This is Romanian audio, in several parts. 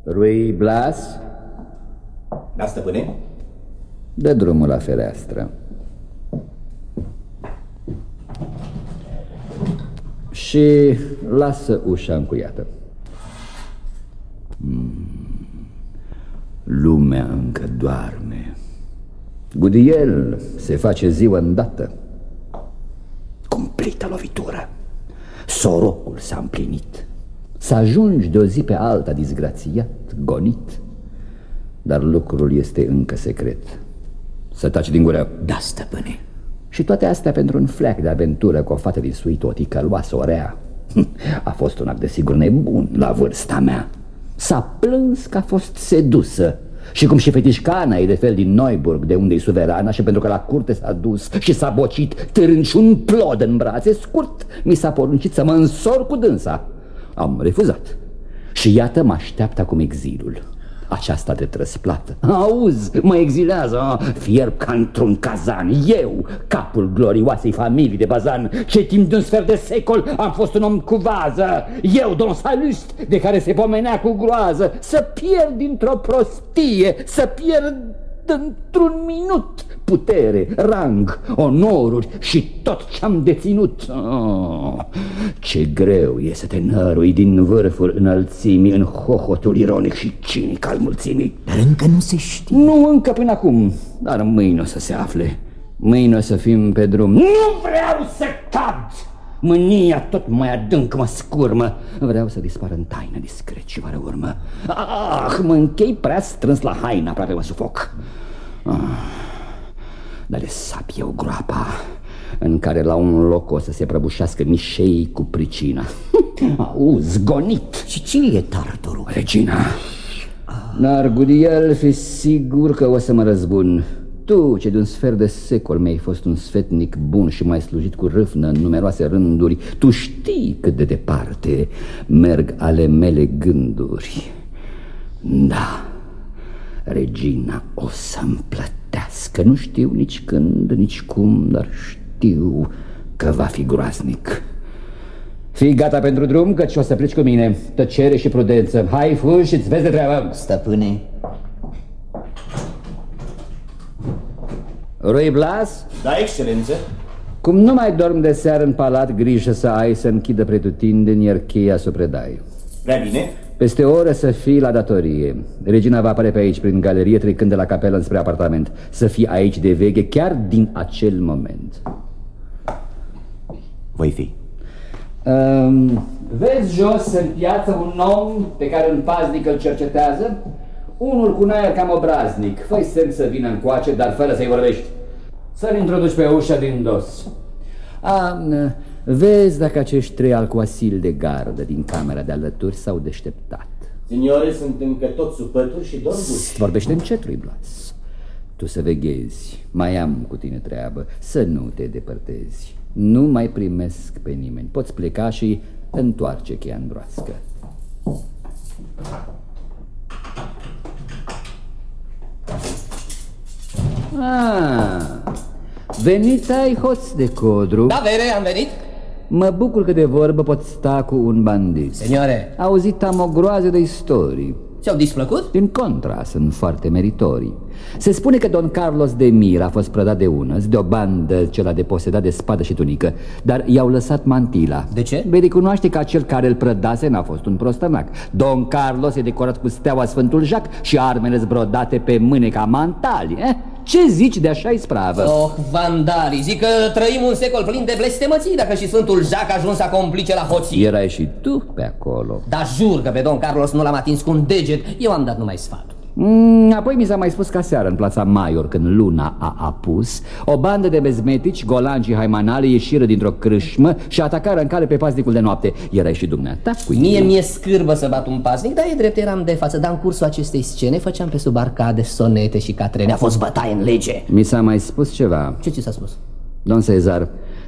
Ruy Blas? Da, stăpâne? Dă drumul la fereastră. Și lasă ușa încuiată. Lumea încă doarme. Gudiel se face ziua îndată. Cumplită lovitură. Sorocul s-a împlinit. Să ajungi de o zi pe alta disgrațiat, gonit. Dar lucrul este încă secret. Să taci din gură. Da, stăpâne. Și toate astea pentru un fleac de aventură cu o fată din suită, o ticăloasă, o rea. A fost un act de sigur nebun la vârsta mea. S-a plâns că a fost sedusă. Și cum și fetișcana e de fel din Neuburg, de unde e suverana, și pentru că la curte s-a dus și s-a bocit târând și un plod în brațe, scurt mi s-a poruncit să mă însor cu dânsa. Am refuzat. Și iată mă așteaptă acum exilul. Aceasta de răsplată. Auzi, mă exilează, fierb ca într-un cazan. Eu, capul glorioasei familii de Bazan, ce timp de un sfert de secol am fost un om cu vază. Eu, Don Salust, de care se pomenea cu groază. Să pierd dintr-o prostie, să pierd într-un minut putere, rang, onoruri și tot ce-am deținut. Ce greu e să te nărui din vârful înălțimii în hohotul ironic și cinic al mulțimii. Dar încă nu se știe. Nu încă până acum, dar mâine o să se afle. Mâine o să fim pe drum. Nu vreau să cad! Mânia tot mai adânc mă scurmă. Vreau să dispară în taină, discret și fără urmă. Mă închei prea strâns la haină, aproape mă sufoc. Dar le sap eu groapa în care la un loc o să se prăbușească mișei cu pricina. Auzi, gonit. Și cine e Tartorul? Regina. Dar Gudiel, fi sigur că o să mă răzbun. Tu, ce de un sfert de secol mi-ai fost un sfetnic bun și m-ai slujit cu râvnă în numeroase rânduri, tu știi cât de departe merg ale mele gânduri. Da, regina o să-mi plătească. Nu știu nici când, nici cum, dar știu că va fi groaznic. Fii gata pentru drum, căci o să pleci cu mine. Tăcere și prudență. Hai, fugi și-ți vezi de treabă. Stăpâne. Ruy Blas? Da, excelență. Cum nu mai dorm de seară în palat, grijă să ai să închidă pretutindeni, iar cheia să o predai. Prea bine. Peste o oră să fii la datorie. Regina va apare pe aici, prin galerie, trecând de la capelă înspre apartament. Să fii aici de veche, chiar din acel moment. Voi fi. Vezi jos în piață un om pe care un paznic îl cercetează? Unul cu un aer cam obraznic. Fă-i semn să vină încoace, dar fără să-i vorbești. Să-l introduci pe ușa din dos. Vezi dacă acești trei alcoasil de gardă din camera de alături s-au deșteptat. Signore, sunt încă tot supături și dorm buși. Vorbește încet, Ruy Blas. Tu să veghezi. Mai am cu tine treabă. Să nu te depărtezi. Nu mai primesc pe nimeni. Poți pleca și întoarce cheia în broască. Venit ai, hoț de codru. Da, vere, am venit. Mă bucur că de vorbă pot sta cu un bandit. Seniore. Auzit am o groază de istorii. Ți-au displăcut? Din contra, sunt foarte meritorii. Se spune că Don Carlos de Mir a fost prădat de unăți, de o bandă ce l-a deposedat de spadă și tunică, dar i-au lăsat mantila. De ce? Vei recunoaște că acel care îl prădase n-a fost un prostănac. Don Carlos e decorat cu steaua Sfântul Jacques și armele zbrodate pe mâne ca mantali. Ce zici de așa ispravă? Oh, vandali, zic că trăim un secol plin de blestemății dacă și Sfântul Jacques a ajuns să complice la hoții. Erai și tu pe acolo. Dar jur că pe Don Carlos nu l-am atins cu un deget. Eu am dat numai sfatul. Apoi mi s-a mai spus că seară în Plața Maior, când luna a apus, o bandă de bezmetici, golani și haimanale ieșiră dintr-o crâșmă și atacară în cale pe paznicul de noapte. Erai și dumneata cu Mie mi-e scârbă să bat un paznic, dar e drept, eram de față. Dar în cursul acestei scene făceam pe sub arcade sonete și catrene. A fost bătaie în lege. Mi s-a mai spus ceva. Ce ți s-a spus? Don Cezar,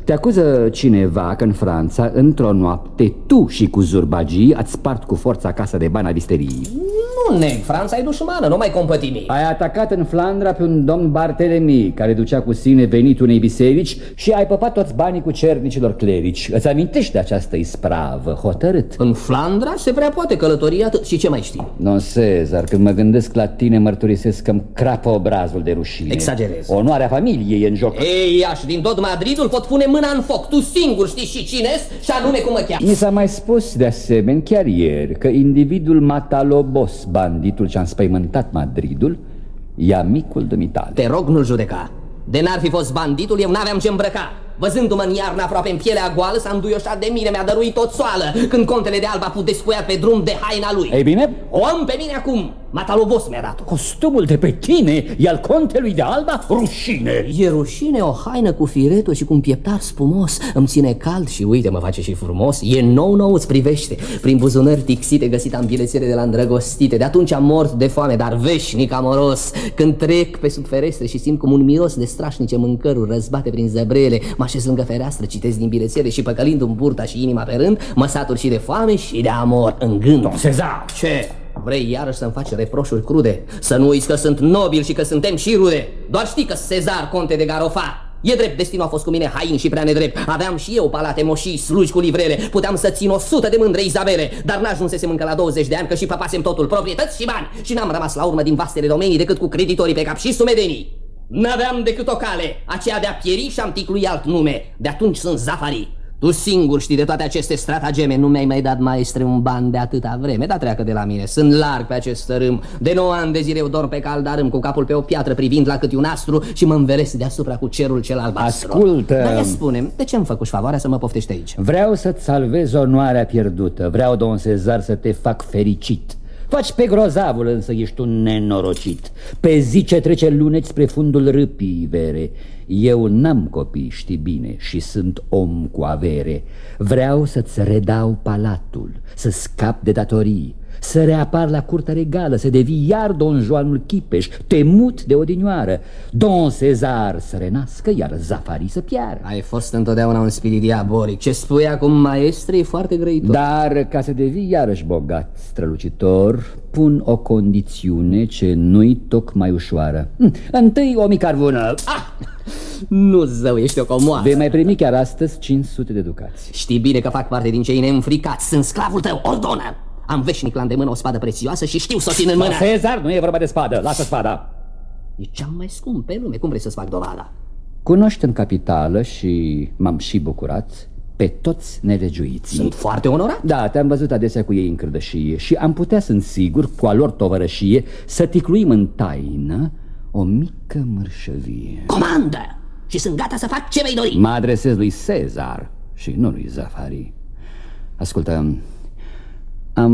Te acuză cineva că în Franța, într-o noapte, tu și cu zurbagii ați spart cu forța casa de bani a visteriei. Nu neg, Franța e dușmană, nu mai compătimi. Ai atacat în Flandra pe un domn Bartelemi, care ducea cu sine venitul unei biserici, și ai păpat toți banii cu cernicilor clerici. Îți amintești de această ispravă hotărât? În Flandra se prea poate călători atât. Și ce mai știi? Non, Cezar, când mă gândesc la tine, mărturisesc că-mi crapă obrazul de rușine. Exagerez. Onoarea familiei e în joc. Ei, iași, din tot Madridul pot pune mâna în foc. Tu singur știi și cine-s și anume cum mă cheamă. Mi s-a mai spus de asemenea chiar ieri că individul Matalobos, banditul ce-a înspăimântat Madridul, e amicul dumitale. Te rog, nu-l judeca. De n-ar fi fost banditul, eu n-aveam ce îmbrăca. Văzându-mă în iarnă aproape în pielea goală, s-a înduioșat de mine, mi-a dăruit o țoală când contele de Alb a pus descuiat pe drum de haina lui. Ei bine? O am pe mine acum. Matalobos mi-a dat-o. Costumul de pe tine e al contelui de Alba? Rușine! E rușine o haină cu fireto și cu un pieptar spumos. Îmi ține cald și uite, mă face și frumos. E nou, îți privește. Prin buzunări tixite găsit am bilețele de la îndrăgostite. De atunci am mort de foame, dar veșnic amoros. Când trec pe sub ferestre și simt cum un miros de strașnice mâncăruri răzbate prin zăbrele, mă așez lângă fereastră, citesc din bilețele și păcălindu-mi burta și inima pe rând, mă satur și de foame și de amor în gând. Don Cezar! Ce? Vrei iarăși să-mi faci reproșuri crude? Să nu uiți că sunt nobil și că suntem și rude. Doar știi că Cezar, conte de Garofa. E drept, destinul a fost cu mine hain și prea nedrept. Aveam și eu palate, moșii, slugi cu livrele. Puteam să țin 100 de mândre Izabele. Dar n-ajunsesem încă la 20 de ani, că și păpasem totul, proprietăți și bani. Și n-am rămas la urmă din vastele domenii decât cu creditorii pe cap și sumedenii. N-aveam decât o cale, aceea de a pieri și am ticlui alt nume. De atunci sunt Zafari. Tu singur știi de toate aceste stratageme. Nu mi-ai mai dat, maestre, un ban de atâta vreme. Dar treacă de la mine, sunt larg pe acest tărâm. De 9 ani de zile eu dorm pe caldarâm, cu capul pe o piatră, privind la câte un astru, și mă învelesc deasupra cu cerul cel albastru. Ascultă! Dar ia spune, de ce îmi făcuși favoarea să mă poftești aici? Vreau să-ți salvez onoarea pierdută. Vreau, Don Cezar, să te fac fericit. Faci pe grozavul, însă ești un nenorocit. Pe zi ce trece luneți spre fundul râpii vere. Eu n-am copii, știi bine, și sunt om cu avere. Vreau să-ți redau palatul, să scap de datorii, să reapar la curtea regală, să devii iar Don Joanul Chipeș, temut de odinioară. Don Cezar să renască, iar Zafari să piară. Ai fost întotdeauna un spirit diabolic. Ce spui acum, maestre, e foarte grăitor. Dar ca să devii iarăși bogat, strălucitor, pun o condițiune ce nu-i tocmai ușoară. Întâi o mică arvună. Nu, zău, ești o comoară. Vei mai primi chiar astăzi 500 de ducați. Știi bine că fac parte din cei neînfricați. Sunt sclavul tău, ordonă. Am veșnic la îndemână o spadă prețioasă și știu să o țin în mână. Cezar, nu e vorba de spadă, lasă spada. E cea mai scump pe lume, cum vrei să-ți fac dovada? Cunoști în capitală, și m-am și bucurat, pe toți nelegiuiții. Sunt foarte onorat. Da, te-am văzut adesea cu ei în cârdășie și am putea, sunt sigur, cu a lor tovărășie, să ticluim în taină o mică mărșăvie. Comandă! Și sunt gata să fac ce vei dori. Mă adresez lui Cezar și nu lui Zafari. Ascultă, am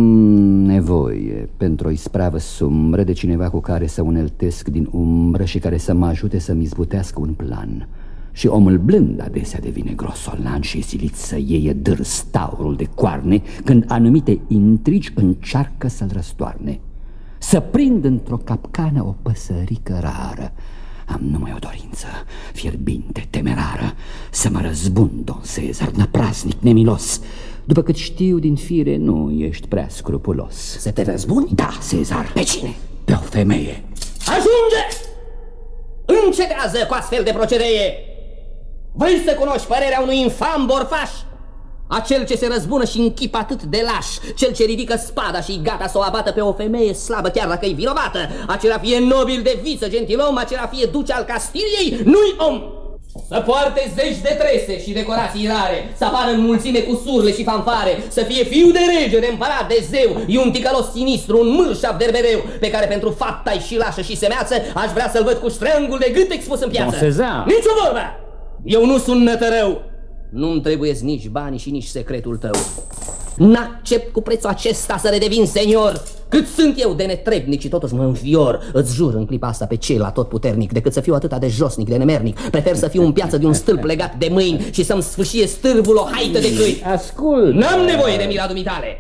nevoie pentru o ispravă sumbră de cineva cu care să uneltesc din umbră și care să mă ajute să-mi izbutească un plan. Și omul blând adesea devine grosolan și silit să iei dârs taurul de coarne când anumite intrigi încearcă să-l răstoarne. Să prind într-o capcană o păsărică rară. Am numai o dorință fierbinte, temerară, să mă răzbun, Don Cezar, năprasnic, nemilos. După cât știu din fire, nu ești prea scrupulos. Să te răzbuni? Da, Cezar. Pe cine? Pe o femeie. Ajunge! Încetează cu astfel de procedee! Vrei să cunoști părerea unui infam borfaș? Acel ce se răzbună și în chip atât de laș, cel ce ridică spada și gata să o abată pe o femeie slabă, chiar dacă e vinovată. Acela fie nobil de viță, gentilom, acela fie duce al Castiliei, nu-i om! Să poarte zeci de trese și decorații rare, să apară în mulțime cu surle și fanfare, să fie fiu de rege, de împărat, de zeu, e un ticălos sinistru, un mârșav derbereu, pe care pentru fapta și lașă și semeață aș vrea să-l văd cu ștreangul de gât expus în piață. Nici o vorbă! Eu nu sunt nătărău. Nu-mi trebuie nici banii și nici secretul tău. N-accept cu prețul acesta să redevin senior. Cât sunt eu de netrebnic și totuși mă înfior. Îți jur în clipa asta pe cel atotputernic, decât să fiu atâta de josnic, de nemernic. Prefer să fiu în piață de un stâlp legat de mâini și să-mi sfâșie stârvul o haită de câini. Ascult! N-am nevoie de mila dumitale.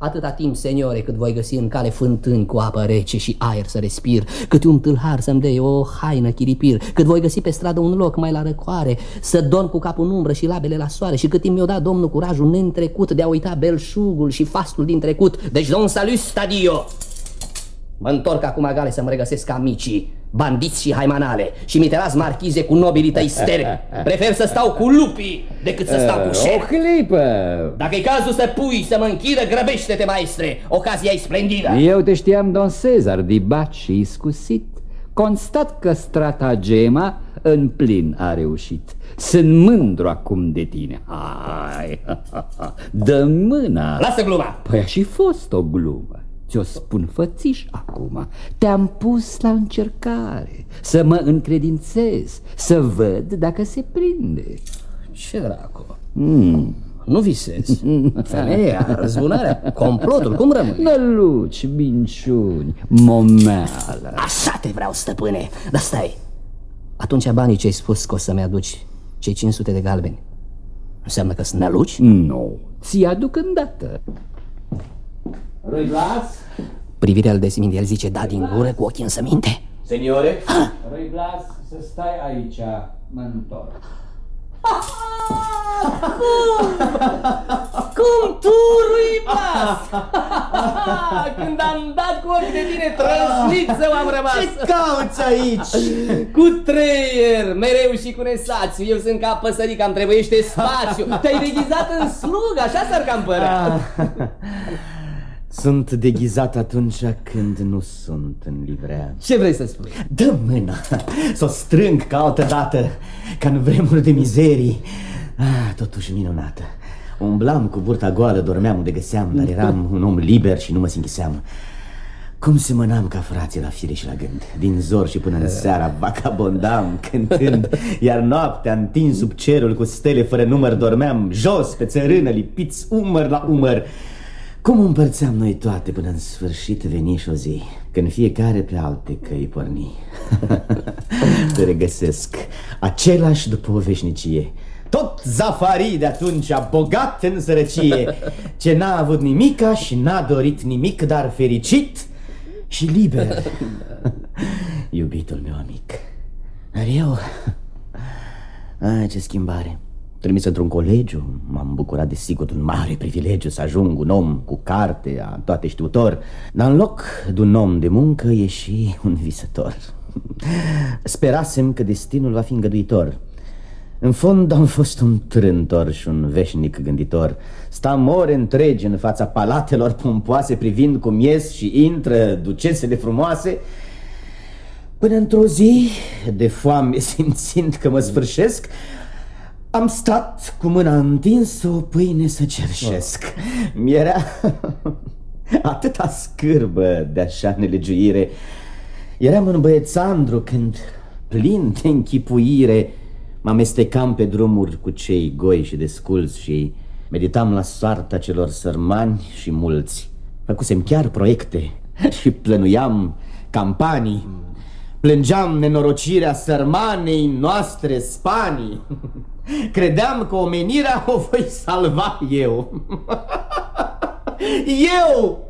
Atâta timp, seniore, cât voi găsi în cale fântâni cu apă rece și aer să respir, cât un tâlhar să-mi dea o haină chiripir, cât voi găsi pe stradă un loc mai la răcoare, să dorm cu capul în umbră și labele la soare, și cât timp mi-o da Domnul curajul neîntrecut de a uita belșugul și fastul din trecut. Deci, domn Salus Stadio, mă întorc acum, Gale, să-mi regăsesc amicii, bandiți și haimanale, și mi te las marchize cu nobilii tăi sterbi. Prefer să stau cu lupii decât să stau cu șerpi. O clipă! Dacă e cazul să pui, să mă închidă, grăbește-te, maestre, ocazia e splendidă. Eu te știam, don Cezar, dibat și iscusit. Constat că stratagema în plin a reușit. Sunt mândru acum de tine. Hai, dă mâna. Lasă gluma. Păi a și fost o glumă. Ți-o spun fățiș acum. Te-am pus la încercare, să mă încredințez, să văd dacă se prinde. Ce dracu? Nu visezi. Femeia, răzbunarea, complotul, cum rămâne? Năluci, minciuni, momeală. Așa te vreau, stăpâne. Dar stai, atunci banii ce ai spus că o să-mi aduci, cei 500 de galbeni, înseamnă că sunt năluci? Nu, ți aduc îndată. Rui Blas? Privirea îl desminde, el zice da din gură cu ochii însăminte. Seniore? Rui Blas, să stai aici, mă întorc. Cum tu, Rui Blas? Când am dat cu ochii de tine, trăsniță am rămas. Ce cauți aici? Cu treier, mereu și cu nesațiu. Eu sunt ca păsărica, îmi trebuiește spațiu. Te-ai deghizat în slug, așa s-ar cam părea. Sunt deghizat atunci când nu sunt în livrea. Ce vrei să spui? Dă mâna, s-o strâng ca altă dată, ca în vremuri de mizerii. Totuși minunată. Umblam cu burta goală, dormeam unde găseam, dar eram un om liber și nu mă sinchiseam. Cum semănam ca frații la fire și la gând. Din zor și până în seara vagabondam cântând, iar noaptea întins sub cerul cu stele fără număr dormeam jos pe țărână, lipiți umăr la umăr. Cum împărțeam noi toate până în sfârșit veni și o zi, când fiecare pe alte căi porni. Te regăsesc, același după o veșnicie, tot Zafarii de atunci, bogat în sărăcie, ce n-a avut nimica și n-a dorit nimic, dar fericit și liber. Iubitul meu amic. Dar eu... ce schimbare. Trimis într-un colegiu, m-am bucurat de sigur de un mare privilegiu să ajung un om cu carte, a toate știutor, dar în loc de un om de muncă e și un visător. Sperasem că destinul va fi îngăduitor. În fond am fost un trântor și un veșnic gânditor. Stam ore întregi în fața palatelor pompoase, privind cum ies și intră ducesele frumoase, până într-o zi, de foame simțind că mă sfârșesc, am stat cu mâna întinsă o pâine să cerșesc. Mi-era atâta scârbă de așa nelegiuire. Eram în Băiețandru când, plin de închipuire, mă amestecam pe drumuri cu cei goi și desculți și meditam la soarta celor sărmani și mulți. Făcusem chiar proiecte și plănuiam campanii. Plângeam nenorocirea sărmanei noastre Spanii. Credeam că omenirea o voi salva eu. Eu!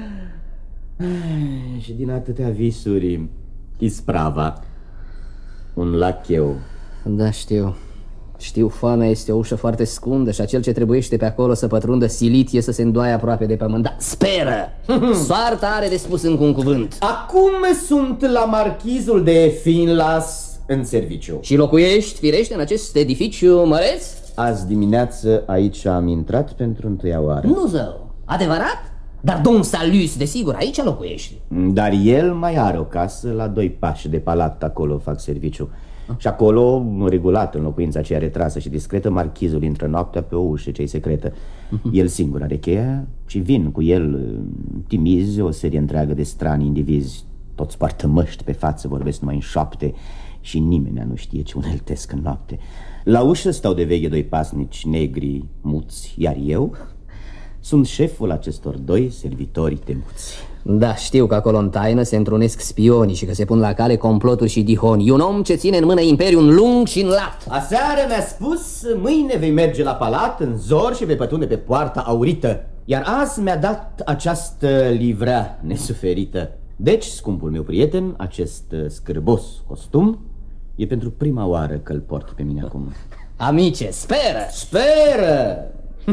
Și din atâtea visuri, isprava, un lacheu. Da, știu. Știu, foamea este o ușă foarte scundă și acel ce trebuiește pe acolo să pătrundă silit e să se îndoaie aproape de pământ. Dar speră! Soarta are de spus încă un cuvânt. Acum sunt la marchizul de Finlas în serviciu. Și locuiești, firește, în acest edificiu măreț? Azi dimineață aici am intrat pentru întâia oară. Nu, zău, adevărat? Dar domn Salus, desigur, aici locuiești. Dar el mai are o casă la 2 pași de palat, acolo fac serviciu. Și acolo, regulat, în locuința aceea retrasă și discretă, marchizul intră noaptea pe o ușă ce-i secretă. El singur are cheia și vin cu el timizi o serie întreagă de strani indivizi. Toți poartă măști pe față, vorbesc numai în șoapte și nimeni nu știe ce uneltesc în noapte. La ușă stau de veche 2 pasnici negri muți, iar eu sunt șeful acestor 2 servitori temuți. Da, știu că acolo în taină se întrunesc spionii și că se pun la cale comploturi și dihoni. E un om ce ține în mână imperiul lung și înlat. Aseară mi-a spus, mâine vei merge la palat în zor și vei pătrunde pe poarta aurită. Iar azi mi-a dat această livrea nesuferită. Deci, scumpul meu prieten, acest scârbos costum e pentru prima oară că îl port pe mine acum. Amice, speră! Speră!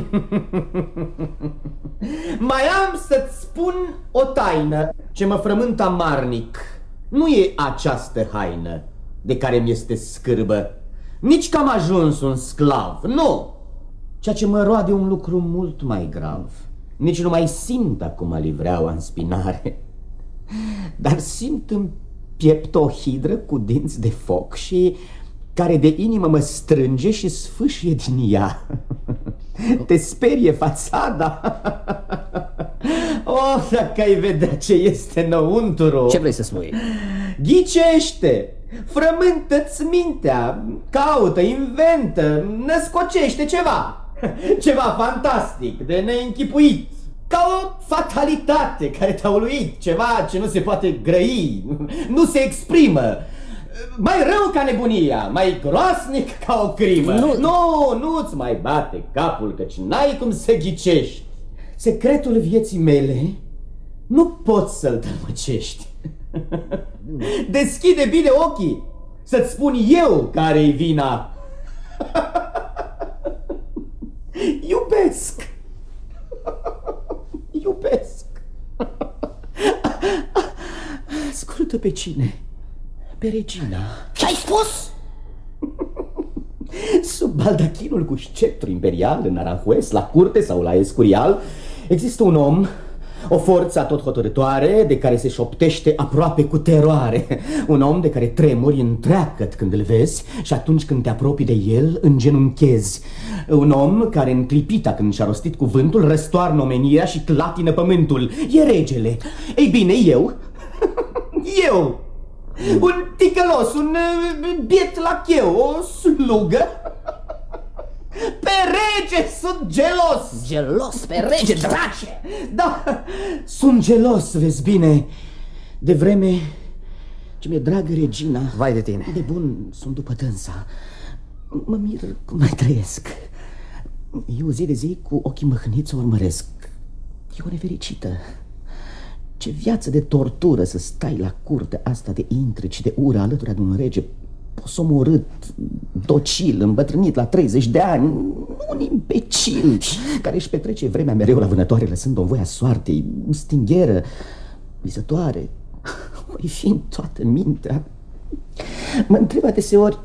Mai am să-ți spun o taină ce mă frământă amarnic. Nu e această haină de care mi-este scârbă, nici că am ajuns un sclav, nu. Ceea ce mă roade un lucru mult mai grav. Nici nu mai simt acum livreaua în spinare, dar simt în piept o hidră cu dinți de foc și care de inimă mă strânge și sfâșie din ea. Te sperie fațada? Oh, dacă ai vedea ce este înăuntru. Ce vrei să spui? Ghicește, frământă-ți mintea, caută, inventă, născocește ceva. Ceva fantastic, de neînchipuit, ca o fatalitate care te-a uluit, ceva ce nu se poate grăi, nu se exprimă. Mai rău ca nebunia, mai groasnic ca o crimă. Nu-ți mai bate capul, căci n-ai cum să ghicești. Secretul vieții mele nu poți să-l tălmăcești. Deschide bine ochii să-ți spun eu care-i vina. Iubesc. Iubesc. Ascultă pe cine? Pe regina. Ce-ai spus? Sub baldachinul cu sceptru imperial în Aranjuez, la curte sau la Escurial, există un om, o forță atot-hotărătoare de care se șoptește aproape cu teroare. Un om de care tremuri întreagăt când îl vezi și atunci când te apropii de el îngenunchezi. Un om care în clipita când și-a rostit cuvântul răstoarnă omenirea și clatină pământul. E regele. Ei bine, eu, un ticălos, un biet lacheu, o slugă, pe rege sunt gelos. Gelos pe rege, drace! Da, sunt gelos, vezi bine, de vreme ce mi-e dragă regina. Vai de tine. De bun, sunt după dânsa. Mă mir cum mai trăiesc. Eu zi de zi cu ochii măhniți o urmăresc. E o nefericită. Ce viață de tortură să stai la curte asta de intrici, de ură alături de un rege posomorât, docil, îmbătrânit la 30 de ani, un imbecil care își petrece vremea mereu la vânătoare, lăsând-o în voia soartei, stingheră, visătoare. Voi fi în toată mintea. Mă întreb adeseori,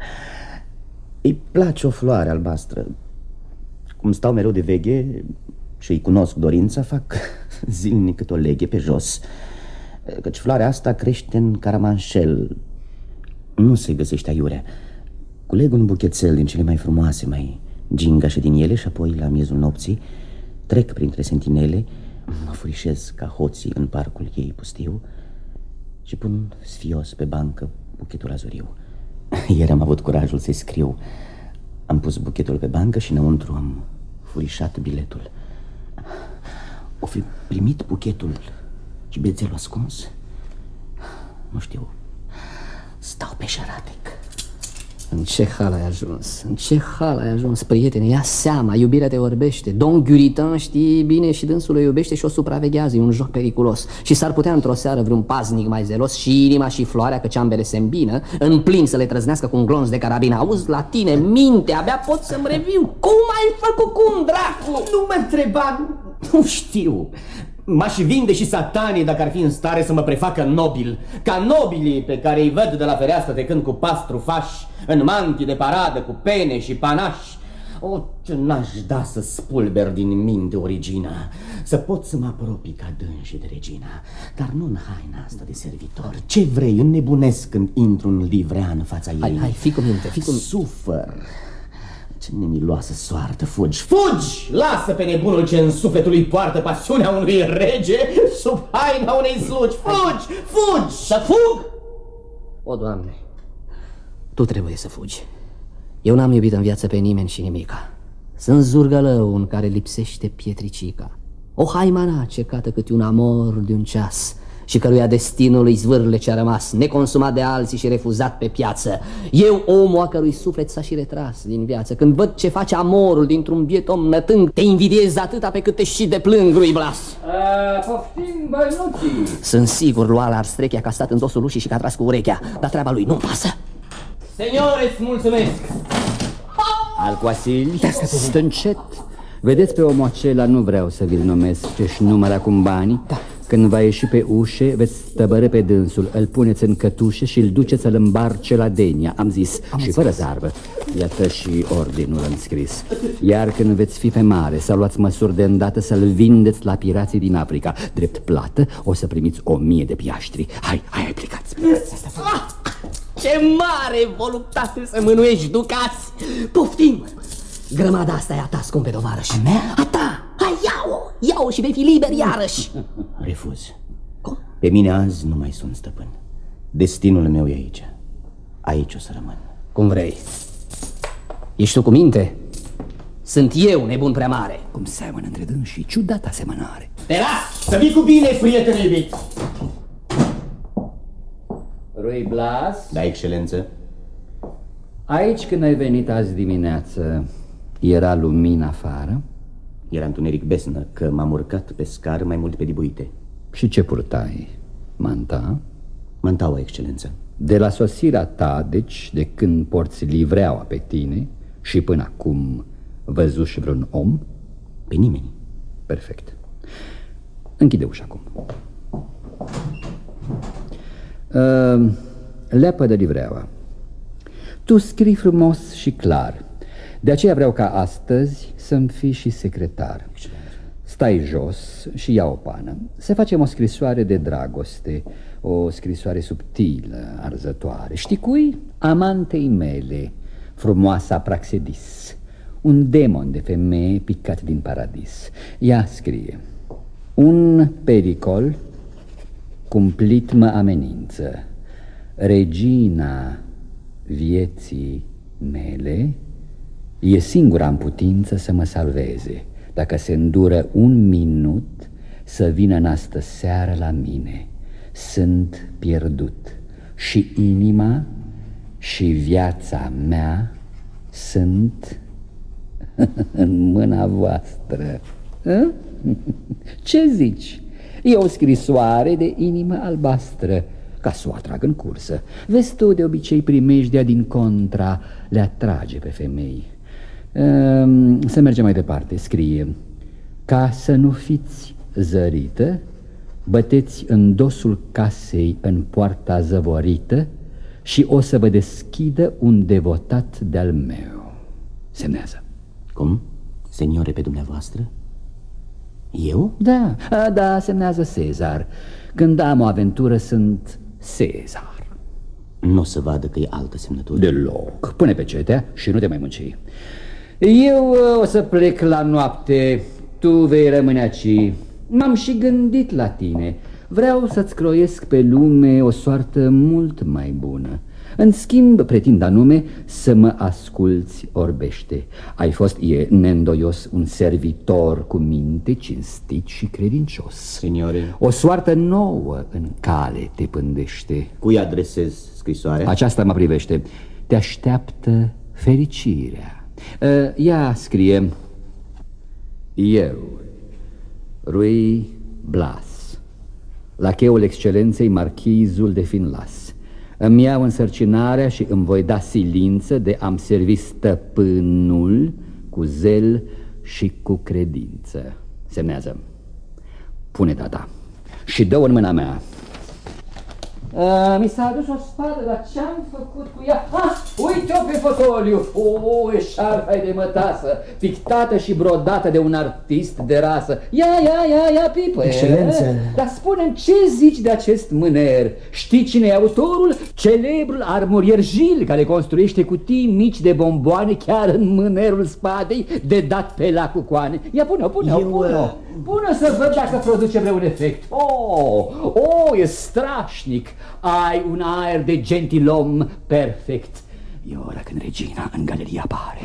îi place o floare albastră? Cum stau mereu de veche și îi cunosc dorința, fac zilnic cât o leghe pe jos, căci floarea asta crește în Caramanșel. Nu se găsește aiurea. Culeg un buchețel din cele mai frumoase, mai gingașe din ele și apoi, la miezul nopții, trec printre sentinele, mă furișez ca hoții în parcul ei pustiu și pun sfios pe bancă buchetul azuriu. Ieri am avut curajul să-i scriu. Am pus buchetul pe bancă și înăuntru am furișat biletul. O fi primit buchetul și bețelul ascuns? Nu știu. Stau pe șaratec. În ce hal ai ajuns? În ce hal ai ajuns, prietene? Ia seama, iubirea te orbește. Don Guritan știe bine și dânsul o iubește și o supraveghează. E un joc periculos. Și s-ar putea într-o seară vreun paznic mai zelos și inima și floarea, căci ambele se îmbină, în plin să le trăznească cu un glonț de carabină. Auzi, la tine, minte, abia pot să-mi reviu. Cum ai făcut, cum, dracu? Nu mă întreba, nu știu. M-aș vinde și satanii dacă ar fi în stare să mă prefacă nobil, ca nobilii pe care îi văd de la fereastră trecând cu pas trufași, în mantii de paradă, cu pene și panași. O, ce n-aș da să spulber din minte o regina, să pot să mă apropii ca dânsi de regina, dar nu în haina asta de servitor. Ce vrei, înnebunesc când intru în livrea în fața ei. Hai, fii cu minte, fii cu minte. Sufăr. Ce nemiloasă soartă, fugi, fugi! Lasă pe nebunul ce în sufletul lui poartă pasiunea unui rege sub haina unei slugi. Fugi, fugi! Să fug? O, Doamne, Tu trebuie să fugi. Eu n-am iubit în viață pe nimeni și nimica. Sunt zurgălău în care lipsește pietricica, o haimana cecată cât un amor de un ceas și căruia destinul îi zvârle ce-a rămas, neconsumat de alții și refuzat pe piață. Eu, omul a cărui suflet s-a și retras din viață, când văd ce face amorul dintr-un biet om nătâng, te invidiez atâta pe cât te și deplâng, Rui Blas. Poftim, bănuții. Sunt sigur, lua la Arstrechia că a stat în dosul ușii și că a tras cu urechea, dar treaba lui nu-mi pasă. Seniore, îți mulțumesc. Alcoasili, stă încet. Vedeți pe omul acela, nu vreau să vi-l numesc, ce-și numără acum banii. Da. Când va ieși pe ușe, veți stăbără pe dânsul, îl puneți în cătușe și îl duceți să-l îmbarce la Denia, am zis, și fără zarvă. Iată și ordinul înscris. Iar când veți fi pe mare, să luați măsuri de îndată să-l vindeți la pirații din Africa. Drept plată, o să primiți 1000 de piaștri. Hai, plecați. Ce mare voluptate să mânuiești ducați! Poftim! Grămada asta e a ta, scumpe tovarăș. A mea? A ta! Hai, ia-o și vei fi liber iarăși. Refuz. Cum? Pe mine azi nu mai sunt stăpân. Destinul meu e aici. Aici o să rămân. Cum vrei. Ești tu cu minte? Sunt eu nebun prea mare. Cum seamănă între dânsii, ciudată asemănare. Te las! Să vii cu bine, prieten iubit. Rui Blas? Da, excelență. Aici când ai venit azi dimineață, era lumină afară? Era întuneric besnă, că m-am urcat pe scară mai mult pe dibuite. Și ce purtai? Manta? Mantaua, excelență. De la sosirea ta, deci, de când porți livreaua pe tine și până acum văzuși vreun om? Pe nimeni. Perfect. Închide ușa acum. Leapă de livreaua. Tu scrii frumos și clar. De aceea vreau ca astăzi să-mi fii și secretar. Stai jos și ia o pană. Să facem o scrisoare de dragoste, o scrisoare subtilă, arzătoare. Știi cui? Amantei mele, frumoasa Praxedis, un demon de femeie picat din paradis. Ea scrie: un pericol cumplit mă amenință, regina vieții mele e singura în putință să mă salveze. Dacă se îndură un minut, să vină în astă seară la mine. Sunt pierdut și inima și viața mea sunt în mâna voastră. Ce zici? E o scrisoare de inimă albastră, ca să o atrag în cursă. Vezi tu, de obicei primejdea din contra le atrage pe femei. Să mergem mai departe. Scrie: ca să nu fiți zărită, băteți în dosul casei în poarta zăvorită și o să vă deschidă un devotat de-al meu. Semnează. Cum? Seniore, pe dumneavoastră? Eu? Da, semnează Cezar. Când am o aventură sunt Cezar. Nu o să vadă că e altă semnătură. Deloc. Pune pe cetea și nu te mai munci. Eu o să plec la noapte, tu vei rămâne aici. M-am și gândit la tine. Vreau să-ți croiesc pe lume o soartă mult mai bună. În schimb, pretind anume să mă asculți orbește. Ai fost, e neîndoios, un servitor cu minte, cinstit și credincios. Seniore, o soartă nouă în cale te pândește. cui adresez scrisoarea? Aceasta mă privește. Te așteaptă fericirea. Ea scrie: eu, Rui Blas, la cheul excelenței marchizul de Finlas, îmi iau însărcinarea și îmi voi da silință de a-mi servi stăpânul cu zel și cu credință. Semnează. Pune data și dă-o în mâna mea. Mi s-a adus o spadă, dar ce-am făcut cu ea? Uite-o pe fotoliu! Eșarfa de mătasă, pictată și brodată de un artist de rasă. Ia, pipă! Excelență! Dar spune-mi, ce zici de acest mâner? Știi cine e autorul? Celebrul armurier Gil, care construiește cutii mici de bomboane chiar în mânerul spadei de dat pe la cucoane. Ia, pune-o! Pune să văd dacă produce vreun efect. E strașnic. Ai un aer de gentilom perfect. E ora când regina în galerie apare.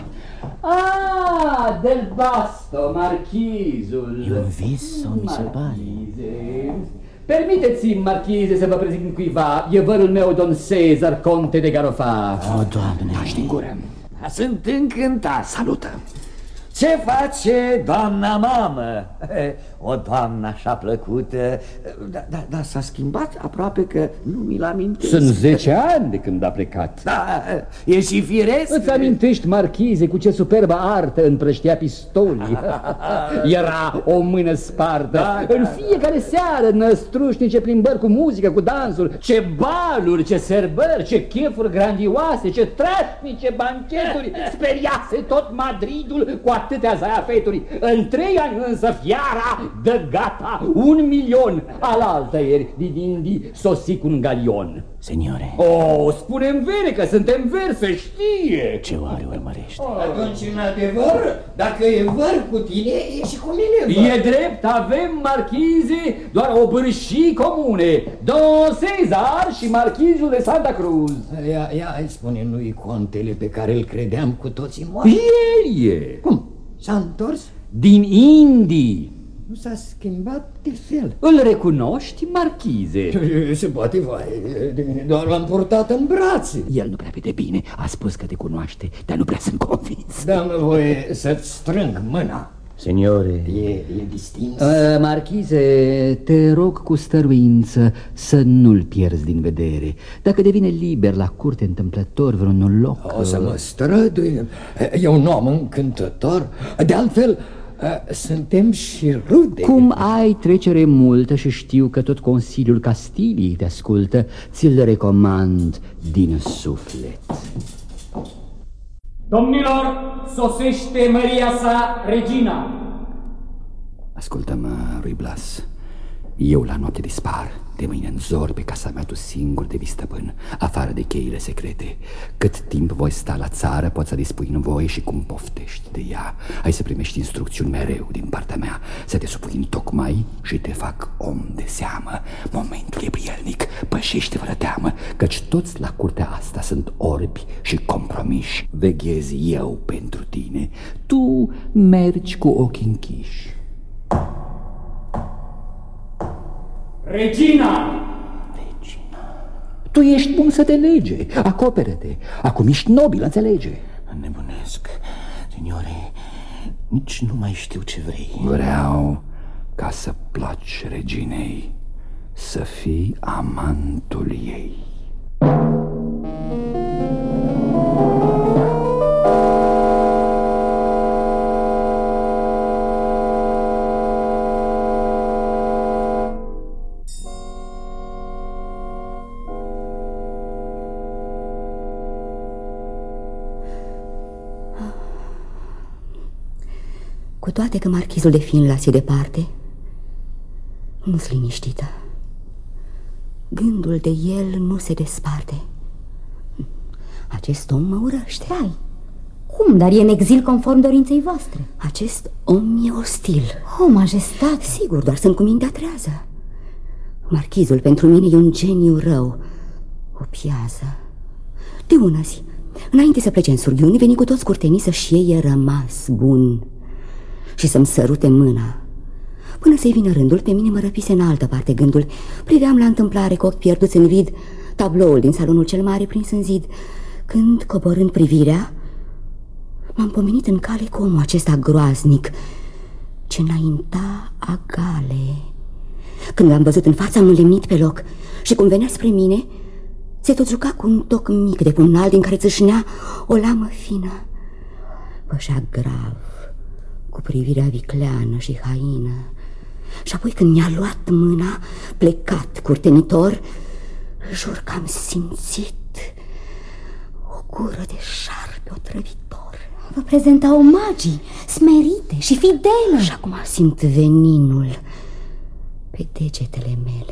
Del Basto, marchizul. E un vis sau mi se pare? Permiteți-mi, marchize, să vă prezint cuiva. E vărul meu, don Cezar, conte de Garofa. O, Doamne! Taci din gură. Sunt încântat. Salută. Ce face doamna mamă? O doamnă așa plăcută. Dar s-a schimbat aproape că nu mi-l amintesc. Sunt 10 ani de când a plecat. Da, e și firesc. Îți amintești, marchize, cu ce superbă artă împrăștea pistolii. Era o mână spartă. În fiecare seară năstrușnice plimbări cu muzică, cu dansul. Ce baluri, ce serbări, ce chefuri grandioase, ce trașnice bancheturi. Speriase tot Madridul cu atâtea zaiafeturi. În 3 ani însă fiara dă gata 1.000.000. Alaltăieri, Didindi sosi cu un galion. Seniore. Oh, spune-mi vere că suntem veri, să știe. Ce oare urmărește? Atunci, în adevăr, dacă e văr cu tine, e și cu mine văr. E drept, avem, marchize, doar o bârșii comune. Don Cezar și marchizul de Santa Cruz. Ia, spune, nu-i contele pe care îl credeam cu toții moare? El e. Cum? S-a întors? Din Indii. Nu s-a schimbat de fel. Îl recunoști, marchize? Se poate, vai, doar l-am purtat în brațe. El nu prea vede bine, a spus că te cunoaște, dar nu prea sunt convins. Dă-mi voie să-ți strâng mâna. Seniore. E distins. Marchize, te rog cu stăruință să nu-l pierzi din vedere. Dacă devine liber la curte întâmplător vreun loc... O să mă străduie. E un om încântător. De altfel, suntem și rude. Cum ai trecere multă și știu că tot Consiliul Castiliei te ascultă, ți-l recomand din suflet. Domnilor, sosește Maria sa, regina. Ascultă-mă, Rui Blas. Eu la noapte dispar. De mâine în zor pe casa mea tu singur devii stăpân, afară de cheile secrete. Cât timp voi sta la țară, poți să dispui în voie și cum poftești de ea. Ai să primești instrucțiuni mereu din partea mea, să te supui întocmai și te fac om de seamă. Momentul e prielnic, pășește fără teamă, căci toți la curtea asta sunt orbi și compromiși. Veghez eu pentru tine, tu mergi cu ochii închiși. Regina! Tu ești bun să te lege, acoperă-te. Acum ești nobil, înțelege. Nebunesc. Signore, nici nu mai știu ce vrei. Vreau ca să placi reginei, să fii amantul ei. Cu toate că marchizul de Finlas e departe, nu-s liniștită. Gândul de el nu se desparte. Acest om mă urăște. Stai, cum? Dar e în exil conform dorinței voastre. Acest om e ostil. O, majestate! Sigur, doar sunt cu mintea trează. Marchizul pentru mine e un geniu rău, o piază. De una zi, înainte să plece în surghiuni, veni cu toți curtenii să-și iei rămas bun și să-mi sărute mâna. Până să-i vină rândul, pe mine mă răpise în altă parte gândul. Priveam la întâmplare cu ochi pierduți în vid tabloul din salonul cel mare prins în zid, când, coborând privirea, m-am pomenit în cale cu omul acesta groaznic ce înainta agale. Când l-am văzut în față, am înlemnit pe loc și cum venea spre mine, se tot juca cu un toc mic de pumnal din care țâșnea o lamă fină. Pășea grav, cu privirea vicleană și haină. Și apoi când mi-a luat mâna, plecat curtenitor, jur că am simțit o gură de șarpe otrăvitor. Vă prezentau magii, smerite și fidele. Și acum simt veninul pe degetele mele.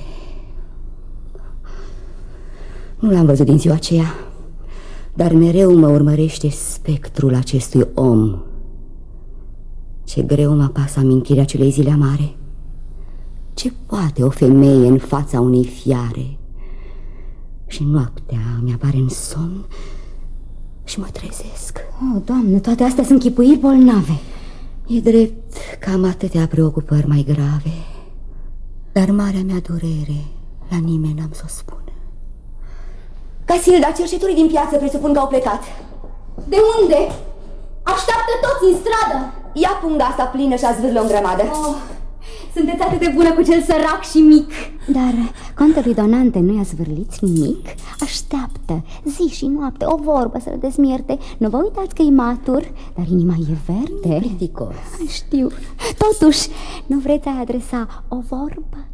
Nu l-am văzut din ziua aceea, dar mereu mă urmărește spectrul acestui om. Ce greu mă apasă amintirea acelei zile amare. Ce poate o femeie în fața unei fiare? Și noaptea mi-apare în somn și mă trezesc. Oh, Doamne, toate astea sunt chipuiri bolnave. E drept că am atâtea preocupări mai grave. Dar marea mea durere la nimeni n-am să o spun. Casilda, cercetorii din piață presupun că au plecat. De unde? Așteaptă toți în stradă. Ia punga asta plină și a-ți în grămadă. Oh, sunteți atât de bună cu cel sărac și mic. Dar contelui Donante nu i-a zvârliți nimic? Așteaptă zi și noapte o vorbă să-l dezmierte. Nu vă uitați că e matur, dar inima e verde. Plicticos. Știu. Totuși, nu vreți a adresa o vorbă?